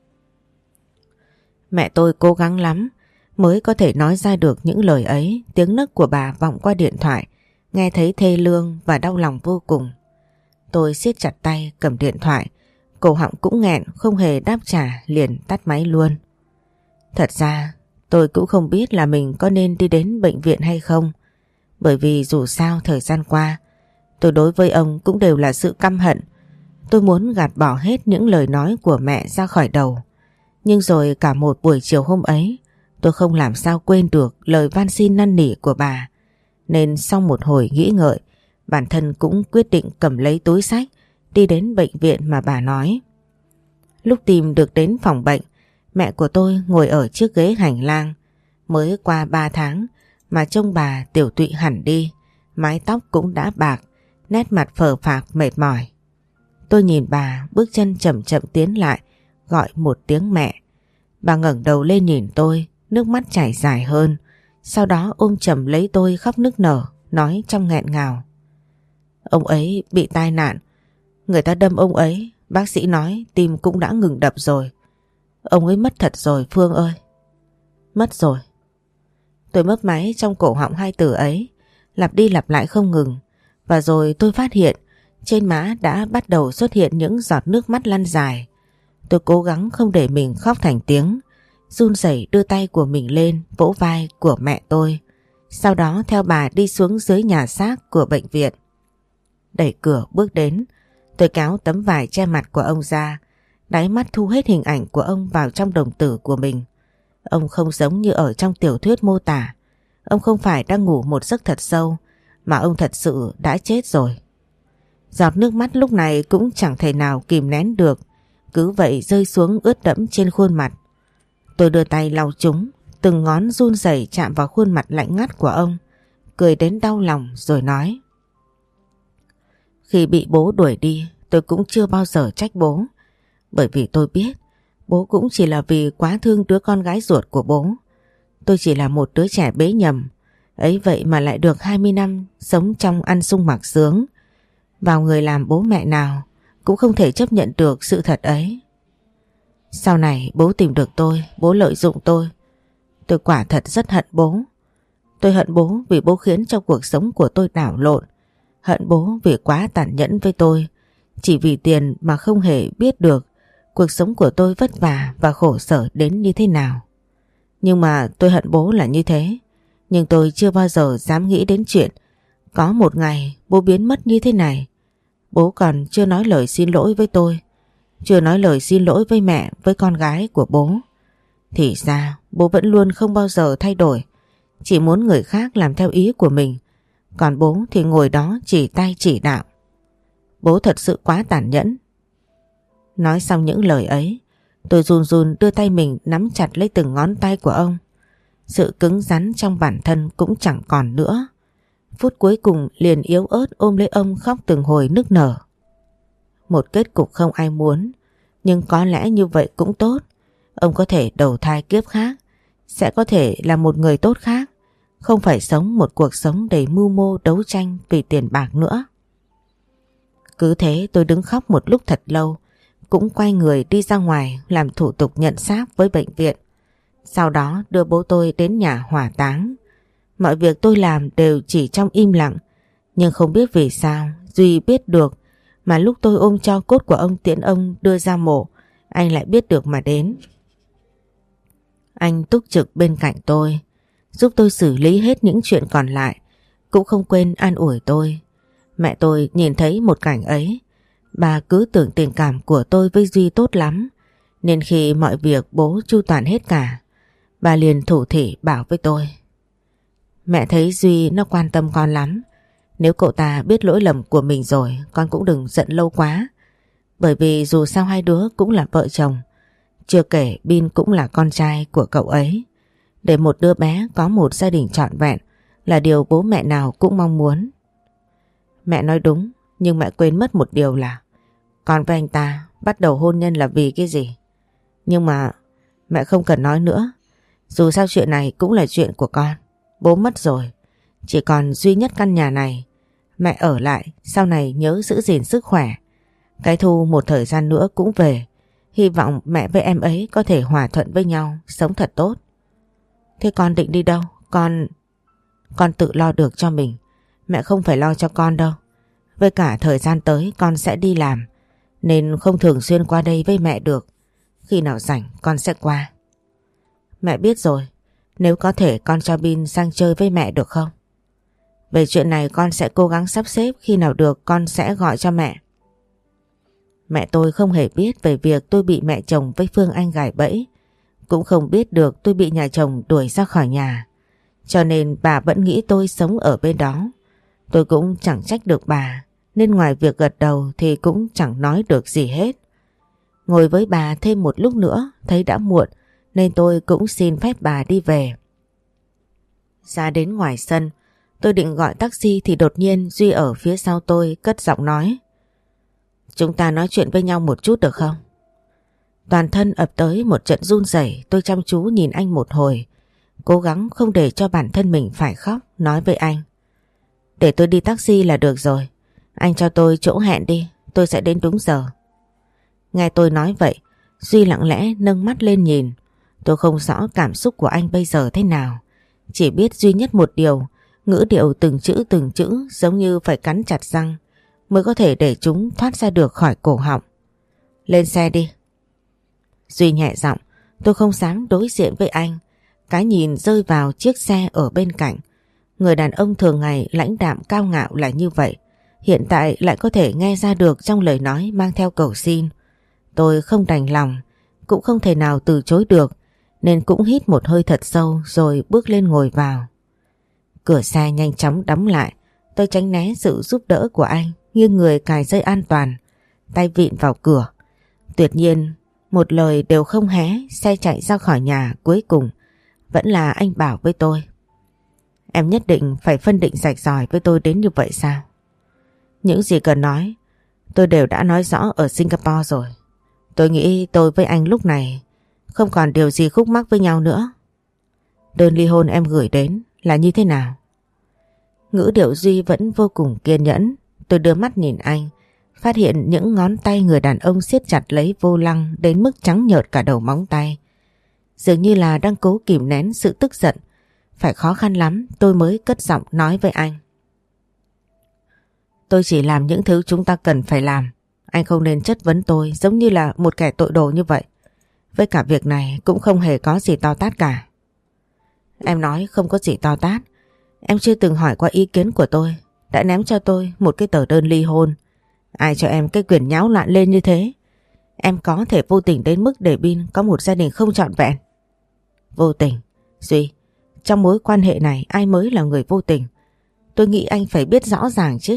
Mẹ tôi cố gắng lắm mới có thể nói ra được những lời ấy. Tiếng nấc của bà vọng qua điện thoại, nghe thấy thê lương và đau lòng vô cùng. Tôi siết chặt tay cầm điện thoại, cổ họng cũng nghẹn, không hề đáp trả, liền tắt máy luôn. Thật ra tôi cũng không biết là mình có nên đi đến bệnh viện hay không. Bởi vì dù sao thời gian qua tôi đối với ông cũng đều là sự căm hận. Tôi muốn gạt bỏ hết những lời nói của mẹ ra khỏi đầu. Nhưng rồi cả một buổi chiều hôm ấy, tôi không làm sao quên được lời van xin năn nỉ của bà. Nên sau một hồi nghĩ ngợi, bản thân cũng quyết định cầm lấy túi xách đi đến bệnh viện mà bà nói. Lúc tìm được đến phòng bệnh, mẹ của tôi ngồi ở chiếc ghế hành lang. Mới qua 3 tháng mà trông bà tiểu tụy hẳn đi, mái tóc cũng đã bạc, nét mặt phờ phạc mệt mỏi. Tôi nhìn bà bước chân chậm chậm tiến lại, gọi một tiếng mẹ. Bà ngẩng đầu lên nhìn tôi, nước mắt chảy dài hơn. Sau đó ôm chầm lấy tôi khóc nức nở, nói trong nghẹn ngào. Ông ấy bị tai nạn, người ta đâm ông ấy, bác sĩ nói tim cũng đã ngừng đập rồi. Ông ấy mất thật rồi Phương ơi. Mất rồi. Tôi mấp máy trong cổ họng hai từ ấy, lặp đi lặp lại không ngừng. Và rồi tôi phát hiện trên má đã bắt đầu xuất hiện những giọt nước mắt lăn dài. Tôi cố gắng không để mình khóc thành tiếng, run rẩy đưa tay của mình lên vỗ vai của mẹ tôi. Sau đó theo bà đi xuống dưới nhà xác của bệnh viện. Đẩy cửa bước đến, tôi kéo tấm vải che mặt của ông ra, đáy mắt thu hết hình ảnh của ông vào trong đồng tử của mình. Ông không giống như ở trong tiểu thuyết mô tả. Ông không phải đang ngủ một giấc thật sâu, mà ông thật sự đã chết rồi. Giọt nước mắt lúc này cũng chẳng thể nào kìm nén được, cứ vậy rơi xuống ướt đẫm trên khuôn mặt. Tôi đưa tay lau chúng, từng ngón run rẩy chạm vào khuôn mặt lạnh ngắt của ông, cười đến đau lòng rồi nói: Khi bị bố đuổi đi, tôi cũng chưa bao giờ trách bố, bởi vì tôi biết bố cũng chỉ là vì quá thương đứa con gái ruột của bố. Tôi chỉ là một đứa trẻ bế nhầm, ấy vậy mà lại được 20 năm sống trong ăn sung mặc sướng. Vào người làm bố mẹ nào cũng không thể chấp nhận được sự thật ấy. Sau này bố tìm được tôi, bố lợi dụng tôi. Tôi quả thật rất hận bố. Tôi hận bố vì bố khiến cho cuộc sống của tôi đảo lộn. Hận bố vì quá tàn nhẫn với tôi, chỉ vì tiền mà không hề biết được cuộc sống của tôi vất vả và khổ sở đến như thế nào. Nhưng mà tôi hận bố là như thế, nhưng tôi chưa bao giờ dám nghĩ đến chuyện có một ngày bố biến mất như thế này. Bố còn chưa nói lời xin lỗi với tôi, chưa nói lời xin lỗi với mẹ, với con gái của bố. Thì ra bố vẫn luôn không bao giờ thay đổi, chỉ muốn người khác làm theo ý của mình, còn bố thì ngồi đó chỉ tay chỉ đạo. Bố thật sự quá tàn nhẫn. Nói xong những lời ấy, tôi run run đưa tay mình nắm chặt lấy từng ngón tay của ông. Sự cứng rắn trong bản thân cũng chẳng còn nữa. Phút cuối cùng liền yếu ớt ôm lấy ông khóc từng hồi nức nở. Một kết cục không ai muốn, nhưng có lẽ như vậy cũng tốt. Ông có thể đầu thai kiếp khác, sẽ có thể là một người tốt khác, không phải sống một cuộc sống đầy mưu mô đấu tranh vì tiền bạc nữa. Cứ thế tôi đứng khóc một lúc thật lâu, cũng quay người đi ra ngoài làm thủ tục nhận xác với bệnh viện. Sau đó đưa bố tôi đến nhà hỏa táng. Mọi việc tôi làm đều chỉ trong im lặng, nhưng không biết vì sao Duy biết được, mà lúc tôi ôm tro cốt của ông tiễn ông đưa ra mộ, anh lại biết được mà đến. Anh túc trực bên cạnh tôi, giúp tôi xử lý hết những chuyện còn lại, cũng không quên an ủi tôi. Mẹ tôi nhìn thấy một cảnh ấy, bà cứ tưởng tình cảm của tôi với Duy tốt lắm, nên khi mọi việc bố chu toàn hết cả, bà liền thủ thỉ bảo với tôi: Mẹ thấy Duy nó quan tâm con lắm. Nếu cậu ta biết lỗi lầm của mình rồi, con cũng đừng giận lâu quá. Bởi vì dù sao hai đứa cũng là vợ chồng. Chưa kể Bin cũng là con trai của cậu ấy. Để một đứa bé có một gia đình trọn vẹn là điều bố mẹ nào cũng mong muốn. Mẹ nói đúng, nhưng mẹ quên mất một điều là con với anh ta bắt đầu hôn nhân là vì cái gì. Nhưng mà mẹ không cần nói nữa. Dù sao chuyện này cũng là chuyện của con. Bố mất rồi, chỉ còn duy nhất căn nhà này. Mẹ ở lại, sau này nhớ giữ gìn sức khỏe. Cái Thu một thời gian nữa cũng về. Hy vọng mẹ với em ấy có thể hòa thuận với nhau, sống thật tốt. Thế con định đi đâu? Con tự lo được cho mình. Mẹ không phải lo cho con đâu. Với cả thời gian tới con sẽ đi làm, nên không thường xuyên qua đây với mẹ được. Khi nào rảnh con sẽ qua. Mẹ biết rồi. Nếu có thể con cho Bin sang chơi với mẹ được không? Về chuyện này con sẽ cố gắng sắp xếp, khi nào được con sẽ gọi cho mẹ. Mẹ tôi không hề biết về việc tôi bị mẹ chồng với Phương Anh gài bẫy, cũng không biết được tôi bị nhà chồng đuổi ra khỏi nhà. Cho nên bà vẫn nghĩ tôi sống ở bên đó. Tôi cũng chẳng trách được bà, nên ngoài việc gật đầu thì cũng chẳng nói được gì hết. Ngồi với bà thêm một lúc nữa thấy đã muộn, nên tôi cũng xin phép bà đi về. Ra đến ngoài sân, tôi định gọi taxi thì đột nhiên Duy ở phía sau tôi cất giọng nói: Chúng ta nói chuyện với nhau một chút được không? Toàn thân ập tới một trận run rẩy, tôi chăm chú nhìn anh một hồi, cố gắng không để cho bản thân mình phải khóc, nói với anh: Để tôi đi taxi là được rồi. Anh cho tôi chỗ hẹn đi, tôi sẽ đến đúng giờ. Nghe tôi nói vậy, Duy lặng lẽ nâng mắt lên nhìn. Tôi không rõ cảm xúc của anh bây giờ thế nào, chỉ biết duy nhất một điều, ngữ điệu từng chữ giống như phải cắn chặt răng mới có thể để chúng thoát ra được khỏi cổ họng. Lên xe đi. Duy nhẹ giọng, tôi không dám đối diện với anh. Cái nhìn rơi vào chiếc xe ở bên cạnh. Người đàn ông thường ngày lãnh đạm cao ngạo là như vậy. Hiện tại lại có thể nghe ra được trong lời nói mang theo cầu xin. Tôi không đành lòng, cũng không thể nào từ chối được, nên cũng hít một hơi thật sâu rồi bước lên ngồi vào. Cửa xe nhanh chóng đóng lại, tôi tránh né sự giúp đỡ của anh, nghiêng người cài dây an toàn, tay vịn vào cửa. Tuyệt nhiên, một lời đều không hé, xe chạy ra khỏi nhà. Cuối cùng vẫn là anh bảo với tôi: em nhất định phải phân định rạch ròi với tôi đến như vậy sao? Những gì cần nói tôi đều đã nói rõ ở Singapore rồi. Tôi nghĩ tôi với anh lúc này không còn điều gì khúc mắc với nhau nữa. Đơn ly hôn em gửi đến là như thế nào? Ngữ điệu Duy vẫn vô cùng kiên nhẫn. Tôi đưa mắt nhìn anh, phát hiện những ngón tay người đàn ông siết chặt lấy vô lăng đến mức trắng nhợt cả đầu móng tay. Dường như là đang cố kìm nén sự tức giận. Phải khó khăn lắm tôi mới cất giọng nói với anh: tôi chỉ làm những thứ chúng ta cần phải làm. Anh không nên chất vấn tôi giống như là một kẻ tội đồ như vậy. Với cả việc này cũng không hề có gì to tát cả. Em nói không có gì to tát. Em chưa từng hỏi qua ý kiến của tôi, đã ném cho tôi một cái tờ đơn ly hôn. Ai cho em cái quyền nháo loạn lên như thế? Em có thể vô tình đến mức để Bin có một gia đình không trọn vẹn. Vô tình? Duy, trong mối quan hệ này ai mới là người vô tình? Tôi nghĩ anh phải biết rõ ràng chứ.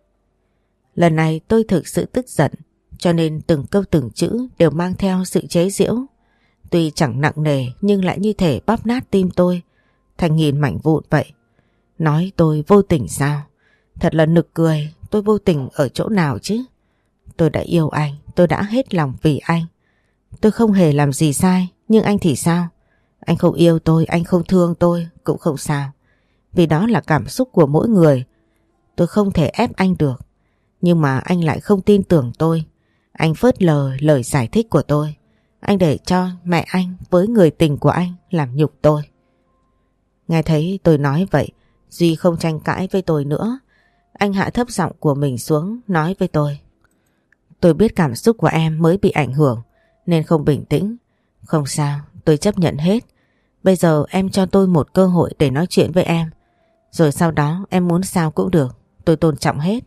Lần này tôi thực sự tức giận, cho nên từng câu từng chữ đều mang theo sự chế giễu. Tuy chẳng nặng nề nhưng lại như thể bóp nát tim tôi thành nghìn mảnh vụn vậy. Nói tôi vô tình sao? Thật là nực cười. Tôi vô tình ở chỗ nào chứ? Tôi đã yêu anh, tôi đã hết lòng vì anh. Tôi không hề làm gì sai, nhưng anh thì sao? Anh không yêu tôi, anh không thương tôi cũng không sao. Vì đó là cảm xúc của mỗi người. Tôi không thể ép anh được. Nhưng mà anh lại không tin tưởng tôi. Anh phớt lờ lời giải thích của tôi. Anh để cho mẹ anh với người tình của anh làm nhục tôi. Nghe thấy tôi nói vậy, Duy không tranh cãi với tôi nữa. Anh hạ thấp giọng của mình xuống nói với tôi: tôi biết cảm xúc của em mới bị ảnh hưởng nên không bình tĩnh. Không sao, tôi chấp nhận hết. Bây giờ em cho tôi một cơ hội để nói chuyện với em. Rồi sau đó em muốn sao cũng được, tôi tôn trọng hết.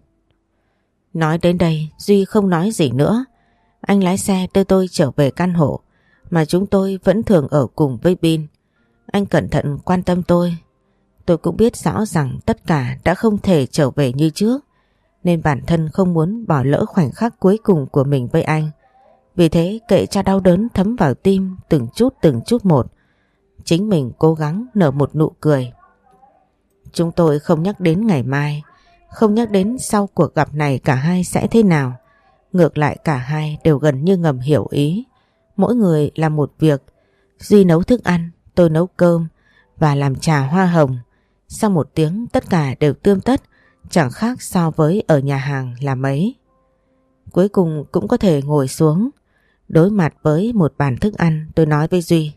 Nói đến đây Duy không nói gì nữa. Anh lái xe đưa tôi trở về căn hộ mà chúng tôi vẫn thường ở cùng với Bin. Anh cẩn thận quan tâm tôi. Tôi cũng biết rõ rằng tất cả đã không thể trở về như trước, nên bản thân không muốn bỏ lỡ khoảnh khắc cuối cùng của mình với anh. Vì thế kệ cho đau đớn thấm vào tim từng chút một. Chính mình cố gắng nở một nụ cười. Chúng tôi không nhắc đến ngày mai, không nhắc đến sau cuộc gặp này cả hai sẽ thế nào. Ngược lại cả hai đều gần như ngầm hiểu ý. Mỗi người làm một việc. Duy nấu thức ăn, tôi nấu cơm và làm trà hoa hồng. Sau một tiếng tất cả đều tươm tất, chẳng khác so với ở nhà hàng là mấy. Cuối cùng cũng có thể ngồi xuống. Đối mặt với một bàn thức ăn, tôi nói với Duy: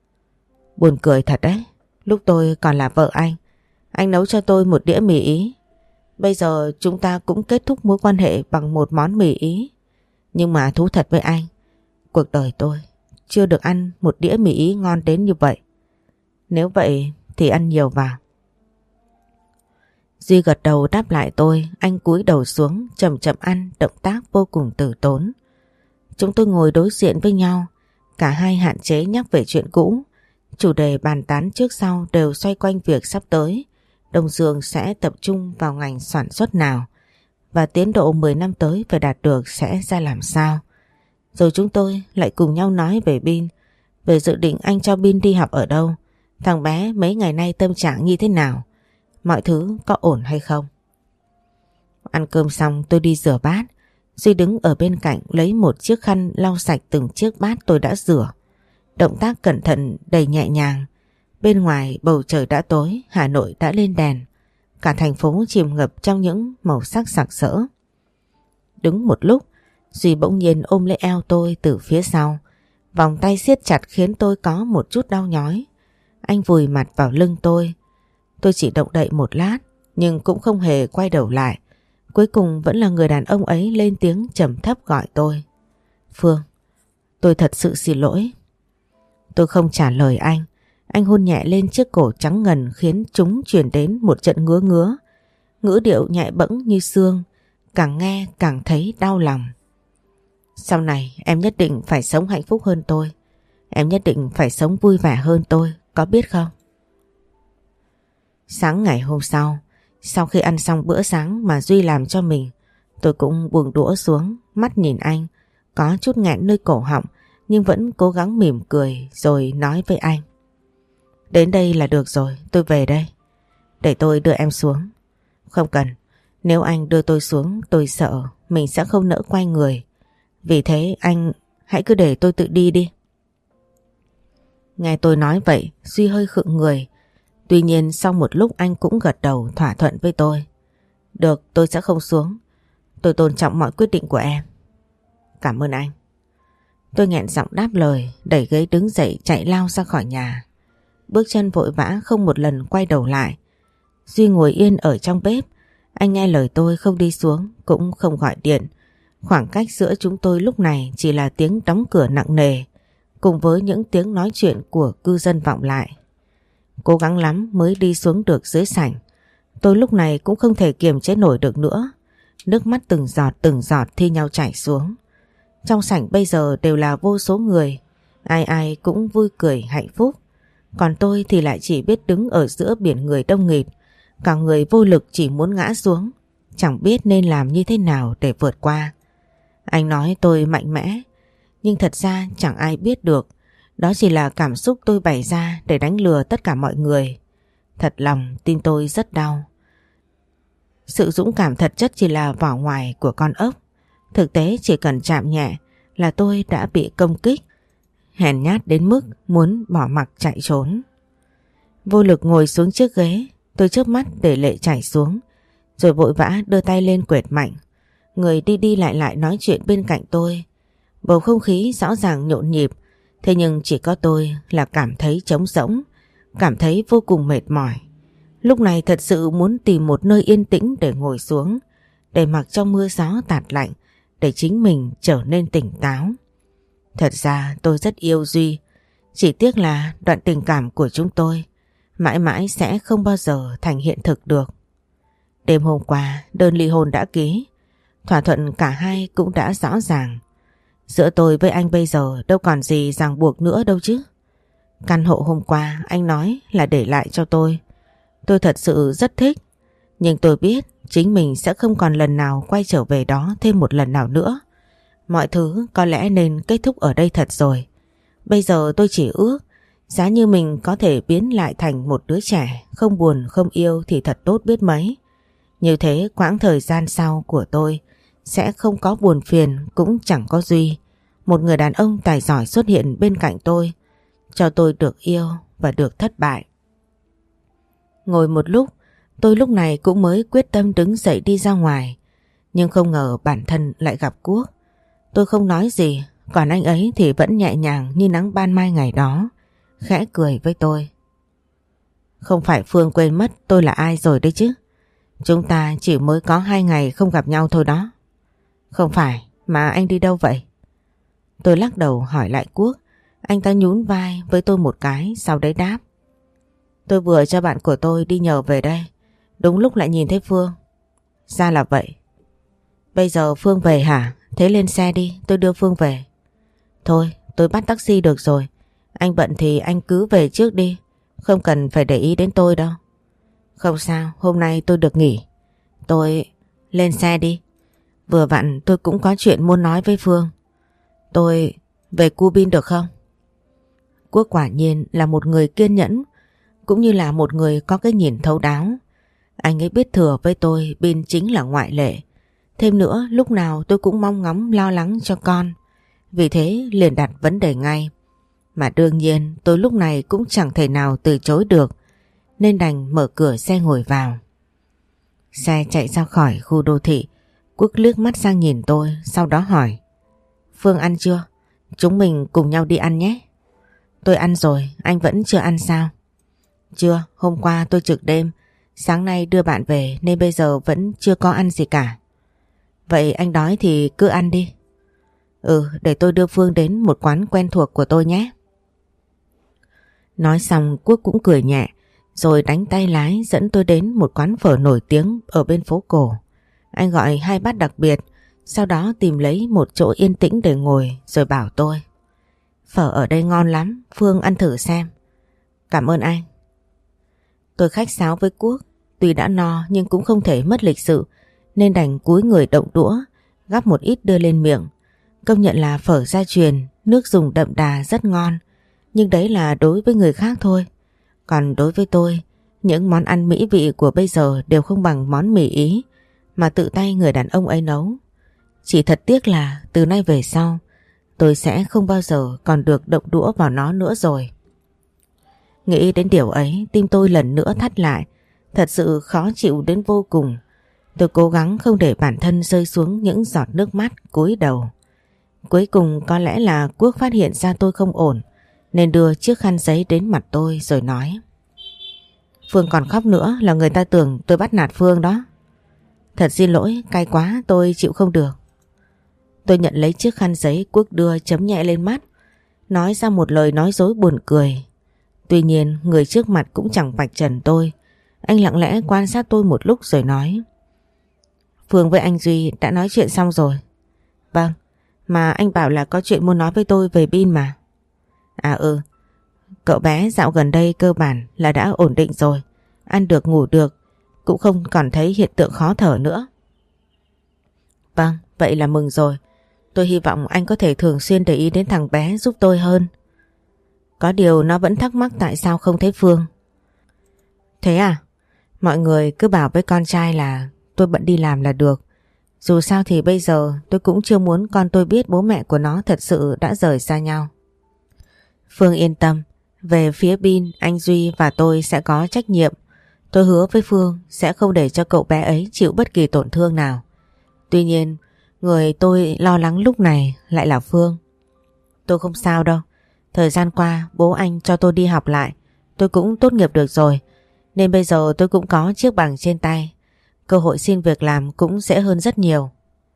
buồn cười thật đấy. Lúc tôi còn là vợ anh nấu cho tôi một đĩa mì Ý. Bây giờ chúng ta cũng kết thúc mối quan hệ bằng một món mì Ý. Nhưng mà thú thật với anh, cuộc đời tôi chưa được ăn một đĩa mì Ý ngon đến như vậy. Nếu vậy thì ăn nhiều vào. Duy gật đầu đáp lại tôi. Anh cúi đầu xuống chậm chậm ăn, động tác vô cùng từ tốn. Chúng tôi ngồi đối diện với nhau. Cả hai hạn chế nhắc về chuyện cũ. Chủ đề bàn tán trước sau đều xoay quanh việc sắp tới Đông Dương sẽ tập trung vào ngành sản xuất nào và tiến độ 10 năm tới phải đạt được sẽ ra làm sao. Rồi chúng tôi lại cùng nhau nói về Bin, về dự định anh cho Bin đi học ở đâu, thằng bé mấy ngày nay tâm trạng như thế nào, mọi thứ có ổn hay không. Ăn cơm xong tôi đi rửa bát. Duy đứng ở bên cạnh lấy một chiếc khăn lau sạch từng chiếc bát tôi đã rửa. Động tác cẩn thận đầy nhẹ nhàng. Bên ngoài bầu trời đã tối, Hà Nội đã lên đèn. Cả thành phố chìm ngập trong những màu sắc sặc sỡ. Đứng một lúc, Duy bỗng nhiên ôm lấy eo tôi từ phía sau. Vòng tay siết chặt khiến tôi có một chút đau nhói. Anh vùi mặt vào lưng tôi. Tôi chỉ động đậy một lát, nhưng cũng không hề quay đầu lại. Cuối cùng vẫn là người đàn ông ấy lên tiếng trầm thấp gọi tôi. Phương, Tôi thật sự xin lỗi. Tôi không trả lời anh. Anh hôn nhẹ lên chiếc cổ trắng ngần khiến chúng truyền đến một trận ngứa ngứa. Ngữ điệu nhẹ bẫng như xương, càng nghe càng thấy đau lòng. Sau này em nhất định phải sống hạnh phúc hơn tôi. Em nhất định phải sống vui vẻ hơn tôi, có biết không? Sáng ngày hôm sau khi ăn xong bữa sáng mà Duy làm cho mình, tôi cũng buông đũa xuống, mắt nhìn anh, có chút nghẹn nơi cổ họng nhưng vẫn cố gắng mỉm cười rồi nói với anh. Đến đây là được rồi, tôi về đây. Để tôi đưa em xuống. Không cần, nếu anh đưa tôi xuống tôi sợ mình sẽ không nỡ quay người. Vì thế anh hãy cứ để tôi tự đi đi. Nghe tôi nói vậy, Duy hơi khựng người. Tuy nhiên sau một lúc anh cũng gật đầu thỏa thuận với tôi. Được, tôi sẽ không xuống. Tôi tôn trọng mọi quyết định của em. Cảm ơn anh. Tôi nghẹn giọng đáp lời, đẩy ghế đứng dậy chạy lao ra khỏi nhà. Bước chân vội vã không một lần quay đầu lại. Duy ngồi yên ở trong bếp. Anh nghe lời tôi không đi xuống, cũng không gọi điện. Khoảng cách giữa chúng tôi lúc này chỉ là tiếng đóng cửa nặng nề, cùng với những tiếng nói chuyện của cư dân vọng lại. Cố gắng lắm mới đi xuống được dưới sảnh. Tôi lúc này cũng không thể kiềm chế nổi được nữa. Nước mắt từng giọt thi nhau chảy xuống. Trong sảnh bây giờ đều là vô số người, ai ai cũng vui cười hạnh phúc. Còn tôi thì lại chỉ biết đứng ở giữa biển người đông nghịt, cả người vô lực chỉ muốn ngã xuống, chẳng biết nên làm như thế nào để vượt qua. Anh nói tôi mạnh mẽ, nhưng thật ra chẳng ai biết được. Đó chỉ là cảm xúc tôi bày ra để đánh lừa tất cả mọi người. Thật lòng tim tôi rất đau. Sự dũng cảm thật chất chỉ là vỏ ngoài của con ốc. Thực tế chỉ cần chạm nhẹ là tôi đã bị công kích, hèn nhát đến mức muốn bỏ mặc chạy trốn. Vô lực ngồi xuống chiếc ghế, tôi chớp mắt để lệ chảy xuống, rồi vội vã đưa tay lên quệt mạnh. Người đi đi lại lại nói chuyện bên cạnh tôi. Bầu không khí rõ ràng nhộn nhịp, thế nhưng chỉ có tôi là cảm thấy trống rỗng, cảm thấy vô cùng mệt mỏi. Lúc này thật sự muốn tìm một nơi yên tĩnh để ngồi xuống, để mặc cho mưa gió tạt lạnh, để chính mình trở nên tỉnh táo. Thật ra tôi rất yêu Duy, chỉ tiếc là đoạn tình cảm của chúng tôi mãi mãi sẽ không bao giờ thành hiện thực được. Đêm hôm qua đơn ly hôn đã ký, thỏa thuận cả hai cũng đã rõ ràng. Giữa tôi với anh bây giờ đâu còn gì ràng buộc nữa đâu chứ. Căn hộ hôm qua anh nói là để lại cho tôi. Tôi thật sự rất thích, nhưng tôi biết chính mình sẽ không còn lần nào quay trở về đó thêm một lần nào nữa. Mọi thứ có lẽ nên kết thúc ở đây thật rồi. Bây giờ tôi chỉ ước giá như mình có thể biến lại thành một đứa trẻ không buồn không yêu thì thật tốt biết mấy. Như thế quãng thời gian sau của tôi sẽ không có buồn phiền, cũng chẳng có Duy, một người đàn ông tài giỏi xuất hiện bên cạnh tôi, cho tôi được yêu và được thất bại. Ngồi một lúc, tôi lúc này cũng mới quyết tâm đứng dậy đi ra ngoài, nhưng không ngờ bản thân lại gặp Quốc. Tôi không nói gì, còn anh ấy thì vẫn nhẹ nhàng như nắng ban mai ngày đó, khẽ cười với tôi. Không phải Phương quên mất tôi là ai rồi đấy chứ? Chúng ta chỉ mới có 2 ngày không gặp nhau thôi đó. Không phải, mà anh đi đâu vậy? Tôi lắc đầu hỏi lại Quốc. Anh ta nhún vai với tôi một cái, sau đấy đáp. Tôi vừa cho bạn của tôi đi nhờ về đây, đúng lúc lại nhìn thấy Phương. Ra là vậy. Bây giờ Phương về hả? Thế lên xe đi, tôi đưa Phương về. Thôi, tôi bắt taxi được rồi. Anh bận thì anh cứ về trước đi, không cần phải để ý đến tôi đâu. Không sao, hôm nay tôi được nghỉ. Tôi... Lên xe đi. Vừa vặn tôi cũng có chuyện muốn nói với Phương. Tôi về Cubin được không? Quốc quả nhiên là một người kiên nhẫn, cũng như là một người có cái nhìn thấu đáo. Anh ấy biết thừa với tôi Bin chính là ngoại lệ. Thêm nữa lúc nào tôi cũng mong ngóng lo lắng cho con, vì thế liền đặt vấn đề ngay. Mà đương nhiên tôi lúc này cũng chẳng thể nào từ chối được, nên đành mở cửa xe ngồi vào. Xe chạy ra khỏi khu đô thị. Quốc liếc mắt sang nhìn tôi, sau đó hỏi. Phương ăn chưa? Chúng mình cùng nhau đi ăn nhé. Tôi ăn rồi, anh vẫn chưa ăn sao? Chưa, hôm qua tôi trực đêm, sáng nay đưa bạn về nên bây giờ vẫn chưa có ăn gì cả. Vậy anh đói thì cứ ăn đi. Để tôi đưa Phương đến một quán quen thuộc của tôi nhé. Nói xong Quốc cũng cười nhẹ rồi đánh tay lái dẫn tôi đến một quán phở nổi tiếng ở bên phố cổ. Anh gọi 2 bát đặc biệt, sau đó tìm lấy một chỗ yên tĩnh để ngồi rồi bảo tôi: phở ở đây ngon lắm, Phương ăn thử xem. Cảm ơn anh. Tôi khách sáo với Quốc, tuy đã no nhưng cũng không thể mất lịch sự nên đành cúi người động đũa, gắp một ít đưa lên miệng. Công nhận là phở gia truyền, nước dùng đậm đà rất ngon, nhưng đấy là đối với người khác thôi. Còn đối với tôi, những món ăn mỹ vị của bây giờ đều không bằng món mì Ý mà tự tay người đàn ông ấy nấu. Chỉ thật tiếc là từ nay về sau tôi sẽ không bao giờ còn được động đũa vào nó nữa rồi. Nghĩ đến điều ấy, tim tôi lần nữa thắt lại, thật sự khó chịu đến vô cùng. Tôi cố gắng không để bản thân rơi xuống những giọt nước mắt, cúi đầu. Cuối cùng có lẽ là Quốc phát hiện ra tôi không ổn nên đưa chiếc khăn giấy đến mặt tôi rồi nói: Phương còn khóc nữa là người ta tưởng tôi bắt nạt Phương đó. Thật xin lỗi, cay quá, tôi chịu không được. Tôi nhận lấy chiếc khăn giấy Quốc đưa, chấm nhẹ lên mắt, nói ra một lời nói dối buồn cười. Tuy nhiên người trước mặt cũng chẳng vạch trần tôi. Anh lặng lẽ quan sát tôi một lúc rồi nói: Phương với anh Duy đã nói chuyện xong rồi. Vâng, mà anh bảo là có chuyện muốn nói với tôi về Bin mà. Cậu bé dạo gần đây cơ bản là đã ổn định rồi, ăn được ngủ được, cũng không còn thấy hiện tượng khó thở nữa. Vâng, vậy là mừng rồi. Tôi hy vọng anh có thể thường xuyên để ý đến thằng bé giúp tôi hơn. Có điều nó vẫn thắc mắc tại sao không thấy Phương. Thế à? Mọi người cứ bảo với con trai là tôi bận đi làm là được. Dù sao thì bây giờ tôi cũng chưa muốn con tôi biết bố mẹ của nó thật sự đã rời xa nhau. Phương yên tâm, về phía Bin, anh Duy và tôi sẽ có trách nhiệm. Tôi hứa với Phương sẽ không để cho cậu bé ấy chịu bất kỳ tổn thương nào. Tuy nhiên, người tôi lo lắng lúc này lại là Phương. Tôi không sao đâu. Thời gian qua bố anh cho tôi đi học lại, tôi cũng tốt nghiệp được rồi, nên bây giờ tôi cũng có chiếc bằng trên tay. Cơ hội xin việc làm cũng dễ hơn rất nhiều.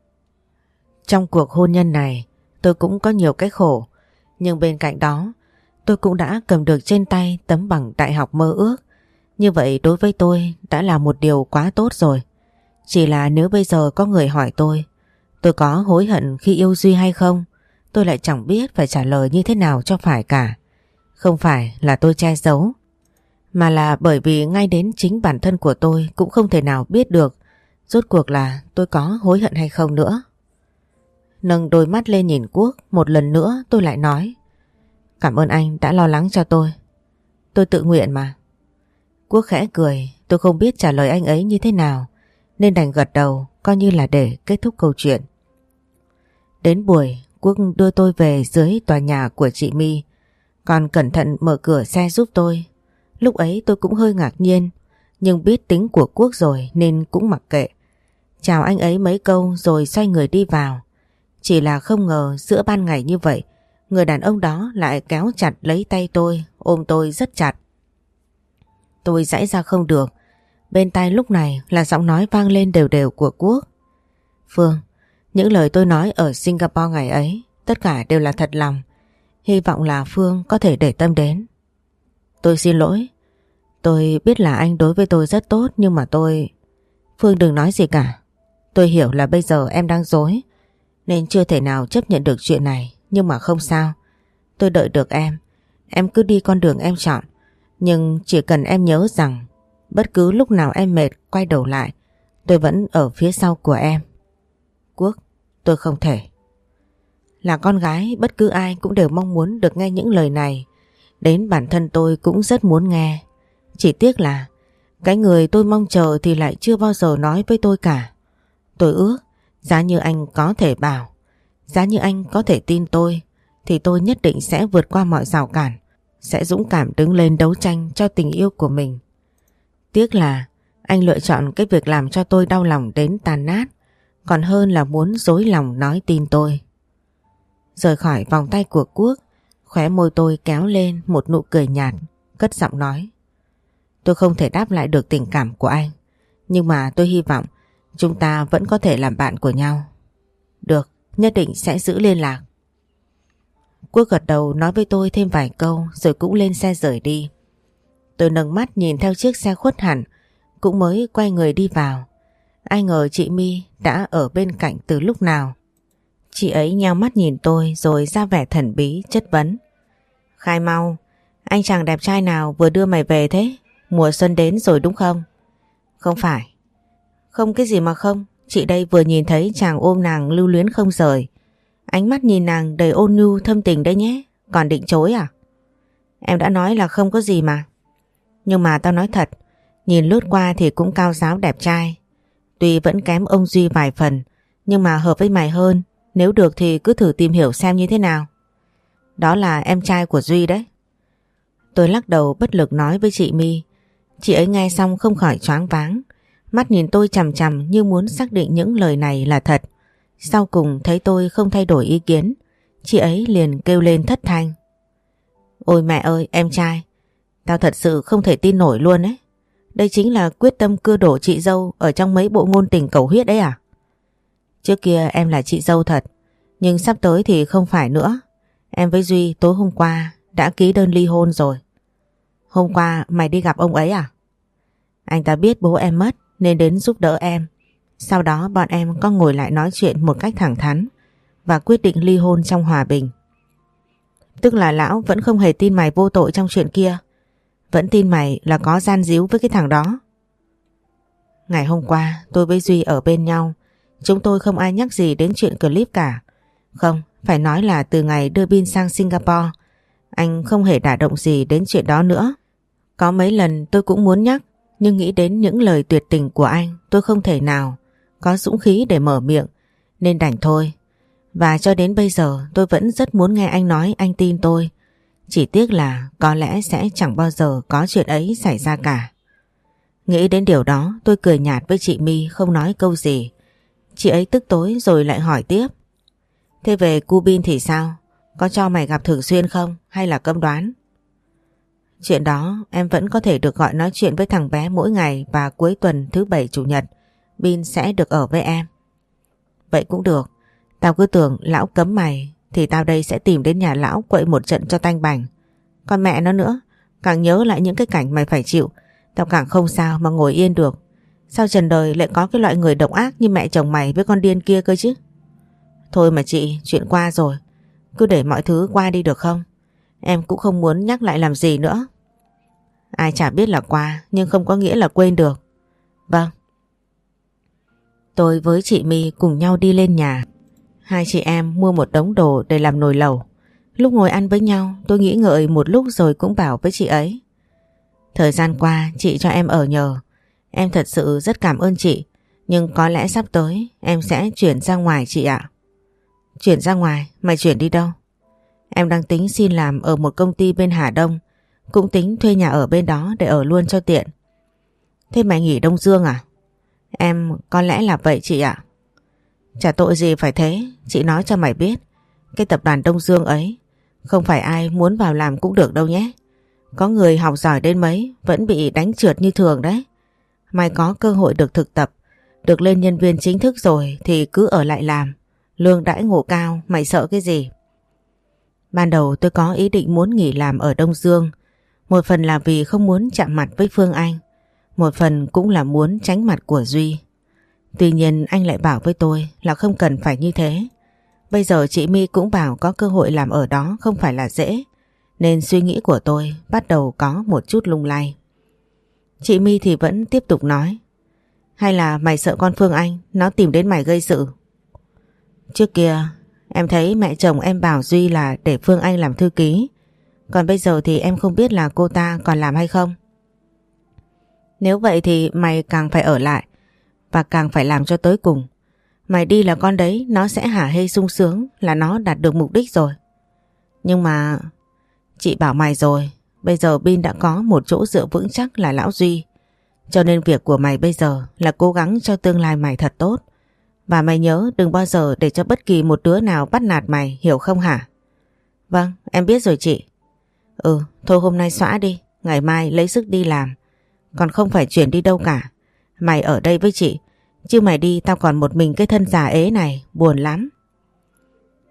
Trong cuộc hôn nhân này tôi cũng có nhiều cái khổ, nhưng bên cạnh đó tôi cũng đã cầm được trên tay tấm bằng đại học mơ ước. Như vậy đối với tôi đã là một điều quá tốt rồi. Chỉ là nếu bây giờ có người hỏi tôi có hối hận khi yêu Duy hay không, tôi lại chẳng biết phải trả lời như thế nào cho phải cả. Không phải là tôi che giấu, mà là bởi vì ngay đến chính bản thân của tôi cũng không thể nào biết được rốt cuộc là tôi có hối hận hay không nữa. Nâng đôi mắt lên nhìn Quốc, một lần nữa tôi lại nói: Cảm ơn anh đã lo lắng cho tôi. Tôi tự nguyện mà. Quốc khẽ cười, tôi không biết trả lời anh ấy như thế nào nên đành gật đầu coi như là để kết thúc câu chuyện. Đến buổi, Quốc đưa tôi về dưới tòa nhà của chị My, còn cẩn thận mở cửa xe giúp tôi. Lúc ấy tôi cũng hơi ngạc nhiên, nhưng biết tính của Quốc rồi nên cũng mặc kệ. Chào anh ấy mấy câu rồi xoay người đi vào. Chỉ là không ngờ giữa ban ngày như vậy, người đàn ông đó lại kéo chặt lấy tay tôi, ôm tôi rất chặt. Tôi giãy ra không được. Bên tai lúc này là giọng nói vang lên đều đều của Quốc: Phương, những lời tôi nói ở Singapore ngày ấy tất cả đều là thật lòng. Hy vọng là Phương có thể để tâm đến. Tôi xin lỗi. Tôi biết là anh đối với tôi rất tốt, nhưng mà tôi... Phương đừng nói gì cả. Tôi hiểu là bây giờ em đang dối nên chưa thể nào chấp nhận được chuyện này, nhưng mà không sao. Tôi đợi được em. Em cứ đi con đường em chọn. Nhưng chỉ cần em nhớ rằng bất cứ lúc nào em mệt quay đầu lại, tôi vẫn ở phía sau của em. Quốc, tôi không thể. Là con gái, bất cứ ai cũng đều mong muốn được nghe những lời này. Đến bản thân tôi cũng rất muốn nghe. Chỉ tiếc là cái người tôi mong chờ thì lại chưa bao giờ nói với tôi cả. Tôi ước giá như anh có thể bảo, giá như anh có thể tin tôi, thì tôi nhất định sẽ vượt qua mọi rào cản, sẽ dũng cảm đứng lên đấu tranh cho tình yêu của mình. Tiếc là anh lựa chọn cái việc làm cho tôi đau lòng đến tan nát, còn hơn là muốn dối lòng nói tin tôi. Rời khỏi vòng tay của Quốc, khóe môi tôi kéo lên một nụ cười nhạt, cất giọng nói: Tôi không thể đáp lại được tình cảm của anh, nhưng mà tôi hy vọng chúng ta vẫn có thể làm bạn của nhau. Được, nhất định sẽ giữ liên lạc. Quốc gật đầu nói với tôi thêm vài câu rồi cũng lên xe rời đi. Tôi nâng mắt nhìn theo chiếc xe khuất hẳn, cũng mới quay người đi vào. Ai ngờ chị My đã ở bên cạnh từ lúc nào. Chị ấy nheo mắt nhìn tôi rồi ra vẻ thần bí chất vấn. Khai mau, anh chàng đẹp trai nào vừa đưa mày về thế? Mùa xuân đến rồi đúng không? Không phải. Không cái gì mà không, chị đây vừa nhìn thấy chàng ôm nàng lưu luyến không rời. Ánh mắt nhìn nàng đầy ôn nhu thâm tình đấy nhé, còn định chối à? Em đã nói là không có gì mà. Nhưng mà tao nói thật, nhìn lướt qua thì cũng cao ráo đẹp trai. Tuy vẫn kém ông Duy vài phần, nhưng mà hợp với mày hơn. Nếu được thì cứ thử tìm hiểu xem như thế nào. Đó là em trai của Duy đấy. Tôi lắc đầu bất lực nói với chị My. Chị ấy nghe xong không khỏi choáng váng, mắt nhìn tôi chằm chằm như muốn xác định những lời này là thật. Sau cùng thấy tôi không thay đổi ý kiến, chị ấy liền kêu lên thất thanh. Ôi mẹ ơi, em trai, tao thật sự không thể tin nổi luôn ấy. Đây chính là quyết tâm cưa đổ chị dâu ở trong mấy bộ ngôn tình cầu huyết đấy à? Trước kia em là chị dâu thật, nhưng sắp tới thì không phải nữa. Em với Duy tối hôm qua đã ký đơn ly hôn rồi. Hôm qua mày đi gặp ông ấy à? Anh ta biết bố em mất nên đến giúp đỡ em. Sau đó bọn em có ngồi lại nói chuyện một cách thẳng thắn và quyết định ly hôn trong hòa bình. Tức là lão vẫn không hề tin mày vô tội trong chuyện kia, vẫn tin mày là có gian díu với cái thằng đó. Ngày hôm qua tôi với Duy ở bên nhau, chúng tôi không ai nhắc gì đến chuyện clip cả. Không, phải nói là từ ngày đưa Bin sang Singapore, anh không hề đả động gì đến chuyện đó nữa. Có mấy lần tôi cũng muốn nhắc, nhưng nghĩ đến những lời tuyệt tình của anh, tôi không thể nào có dũng khí để mở miệng, nên đành thôi. Và cho đến bây giờ tôi vẫn rất muốn nghe anh nói anh tin tôi. Chỉ tiếc là có lẽ sẽ chẳng bao giờ có chuyện ấy xảy ra cả. Nghĩ đến điều đó tôi cười nhạt với chị My không nói câu gì. Chị ấy tức tối rồi lại hỏi tiếp. Thế về cu Bin thì sao? Có cho mày gặp thường xuyên không hay là cấm đoán? Chuyện đó em vẫn có thể được gọi nói chuyện với thằng bé mỗi ngày và cuối tuần thứ bảy chủ nhật Bin sẽ được ở với em. Vậy cũng được. Tao cứ tưởng lão cấm mày thì tao đây sẽ tìm đến nhà lão quậy một trận cho tanh bành. Còn mẹ nó nữa, càng nhớ lại những cái cảnh mày phải chịu, tao càng không sao mà ngồi yên được. Sao trần đời lại có cái loại người độc ác như mẹ chồng mày với con điên kia cơ chứ? Thôi mà chị, chuyện qua rồi, cứ để mọi thứ qua đi được không? Em cũng không muốn nhắc lại làm gì nữa. Ai chả biết là qua, nhưng không có nghĩa là quên được. Vâng. Tôi với chị My cùng nhau đi lên nhà. Hai chị em mua một đống đồ để làm nồi lẩu. Lúc ngồi ăn với nhau tôi nghĩ ngợi một lúc rồi cũng bảo với chị ấy. Thời gian qua chị cho em ở nhờ. Em thật sự rất cảm ơn chị. Nhưng có lẽ sắp tới em sẽ chuyển ra ngoài chị ạ. Chuyển ra ngoài? Mày chuyển đi đâu? Em đang tính xin làm ở một công ty bên Hà Đông. Cũng tính thuê nhà ở bên đó để ở luôn cho tiện. Thế mày nghỉ Đông Dương à? Em có lẽ là vậy chị ạ. Chả tội gì phải thế. Chị nói cho mày biết, cái tập đoàn Đông Dương ấy không phải ai muốn vào làm cũng được đâu nhé. Có người học giỏi đến mấy vẫn bị đánh trượt như thường đấy. Mày có cơ hội được thực tập, được lên nhân viên chính thức rồi thì cứ ở lại làm. Lương đãi ngộ cao, mày sợ cái gì? Ban đầu tôi có ý định muốn nghỉ làm ở Đông Dương. Một phần là vì không muốn chạm mặt với Phương Anh, một phần cũng là muốn tránh mặt của Duy. Tuy nhiên anh lại bảo với tôi là không cần phải như thế. Bây giờ chị My cũng bảo có cơ hội làm ở đó không phải là dễ, nên suy nghĩ của tôi bắt đầu có một chút lung lay. Chị My thì vẫn tiếp tục nói. Hay là mày sợ con Phương Anh nó tìm đến mày gây sự? Trước kia em thấy mẹ chồng em bảo Duy là để Phương Anh làm thư ký. Còn bây giờ thì em không biết là cô ta còn làm hay không. Nếu vậy thì mày càng phải ở lại và càng phải làm cho tới cùng. Mày đi là con đấy nó sẽ hả hê sung sướng là nó đạt được mục đích rồi. Nhưng mà chị bảo mày rồi, bây giờ Bin đã có một chỗ dựa vững chắc là lão Duy. Cho nên việc của mày bây giờ là cố gắng cho tương lai mày thật tốt. Và mày nhớ đừng bao giờ để cho bất kỳ một đứa nào bắt nạt mày, hiểu không hả? Vâng, em biết rồi chị. Thôi hôm nay xõa đi, ngày mai lấy sức đi làm. Còn không phải chuyển đi đâu cả. Mày ở đây với chị, chứ mày đi tao còn một mình cái thân già ế này, buồn lắm.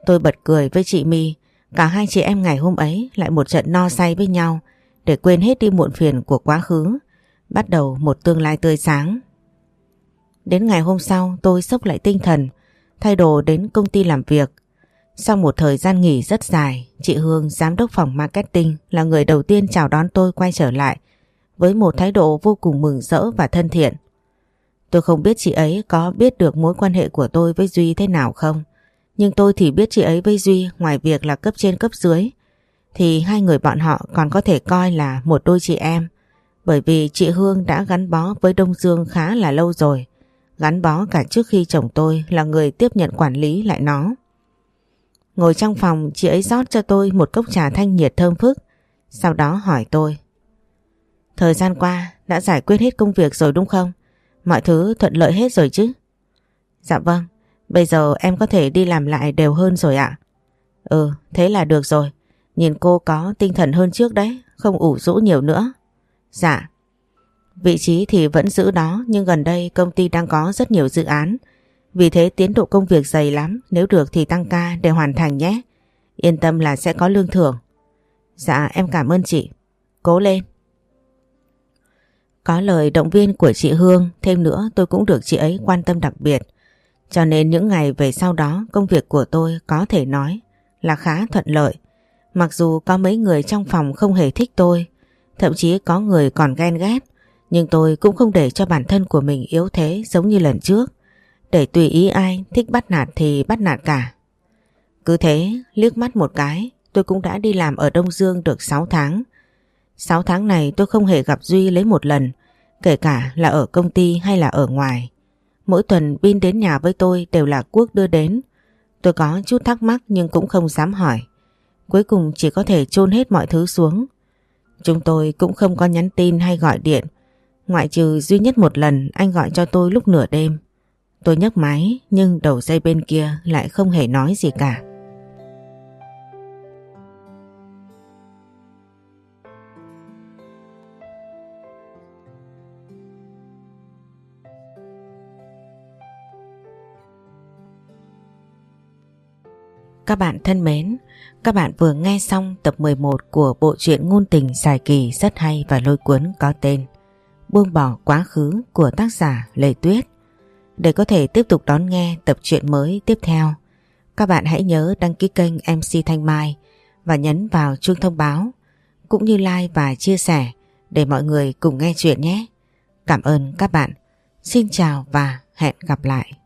Tôi bật cười với chị My. Cả hai chị em ngày hôm ấy lại một trận no say với nhau để quên hết đi muộn phiền của quá khứ, bắt đầu một tương lai tươi sáng. Đến ngày hôm sau tôi xốc lại tinh thần, thay đồ đến công ty làm việc. Sau một thời gian nghỉ rất dài, chị Hương, giám đốc phòng marketing, là người đầu tiên chào đón tôi quay trở lại với một thái độ vô cùng mừng rỡ và thân thiện. Tôi không biết chị ấy có biết được mối quan hệ của tôi với Duy thế nào không, nhưng tôi thì biết chị ấy với Duy ngoài việc là cấp trên cấp dưới thì hai người bọn họ còn có thể coi là một đôi chị em, bởi vì chị Hương đã gắn bó với Đông Dương khá là lâu rồi, gắn bó cả trước khi chồng tôi là người tiếp nhận quản lý lại nó. Ngồi trong phòng, chị ấy rót cho tôi một cốc trà thanh nhiệt thơm phức, sau đó hỏi tôi: thời gian qua đã giải quyết hết công việc rồi đúng không? Mọi thứ thuận lợi hết rồi chứ? Dạ vâng, bây giờ em có thể đi làm lại đều hơn rồi ạ. Ừ, thế là được rồi. Nhìn cô có tinh thần hơn trước đấy, không ủ rũ nhiều nữa. Dạ. Vị trí thì vẫn giữ đó, nhưng gần đây công ty đang có rất nhiều dự án, vì thế tiến độ công việc dày lắm, nếu được thì tăng ca để hoàn thành nhé. Yên tâm là sẽ có lương thưởng. Dạ em cảm ơn chị. Cố lên. Có lời động viên của chị Hương, thêm nữa tôi cũng được chị ấy quan tâm đặc biệt. Cho nên những ngày về sau đó công việc của tôi có thể nói là khá thuận lợi. Mặc dù có mấy người trong phòng không hề thích tôi, thậm chí có người còn ghen ghét, nhưng tôi cũng không để cho bản thân của mình yếu thế giống như lần trước, để tùy ý ai thích bắt nạt thì bắt nạt cả. Cứ thế liếc mắt một cái tôi cũng đã đi làm ở Đông Dương được 6 tháng. 6 tháng này tôi không hề gặp Duy lấy một lần, kể cả là ở công ty hay là ở ngoài. Mỗi tuần Bin đến nhà với tôi đều là Quốc đưa đến. Tôi có chút thắc mắc nhưng cũng không dám hỏi. Cuối cùng chỉ có thể chôn hết mọi thứ xuống. Chúng tôi cũng không có nhắn tin hay gọi điện, ngoại trừ duy nhất một lần anh gọi cho tôi lúc nửa đêm. Tôi nhấc máy nhưng đầu dây bên kia lại không hề nói gì cả. Các bạn thân mến, các bạn vừa nghe xong tập 11 của bộ truyện ngôn tình dài kỳ rất hay và lôi cuốn có tên Buông bỏ quá khứ của tác giả Lê Tuyết. Để có thể tiếp tục đón nghe tập truyện mới tiếp theo, các bạn hãy nhớ đăng ký kênh MC Thanh Mai và nhấn vào chuông thông báo, cũng như like và chia sẻ để mọi người cùng nghe chuyện nhé. Cảm ơn các bạn. Xin chào và hẹn gặp lại.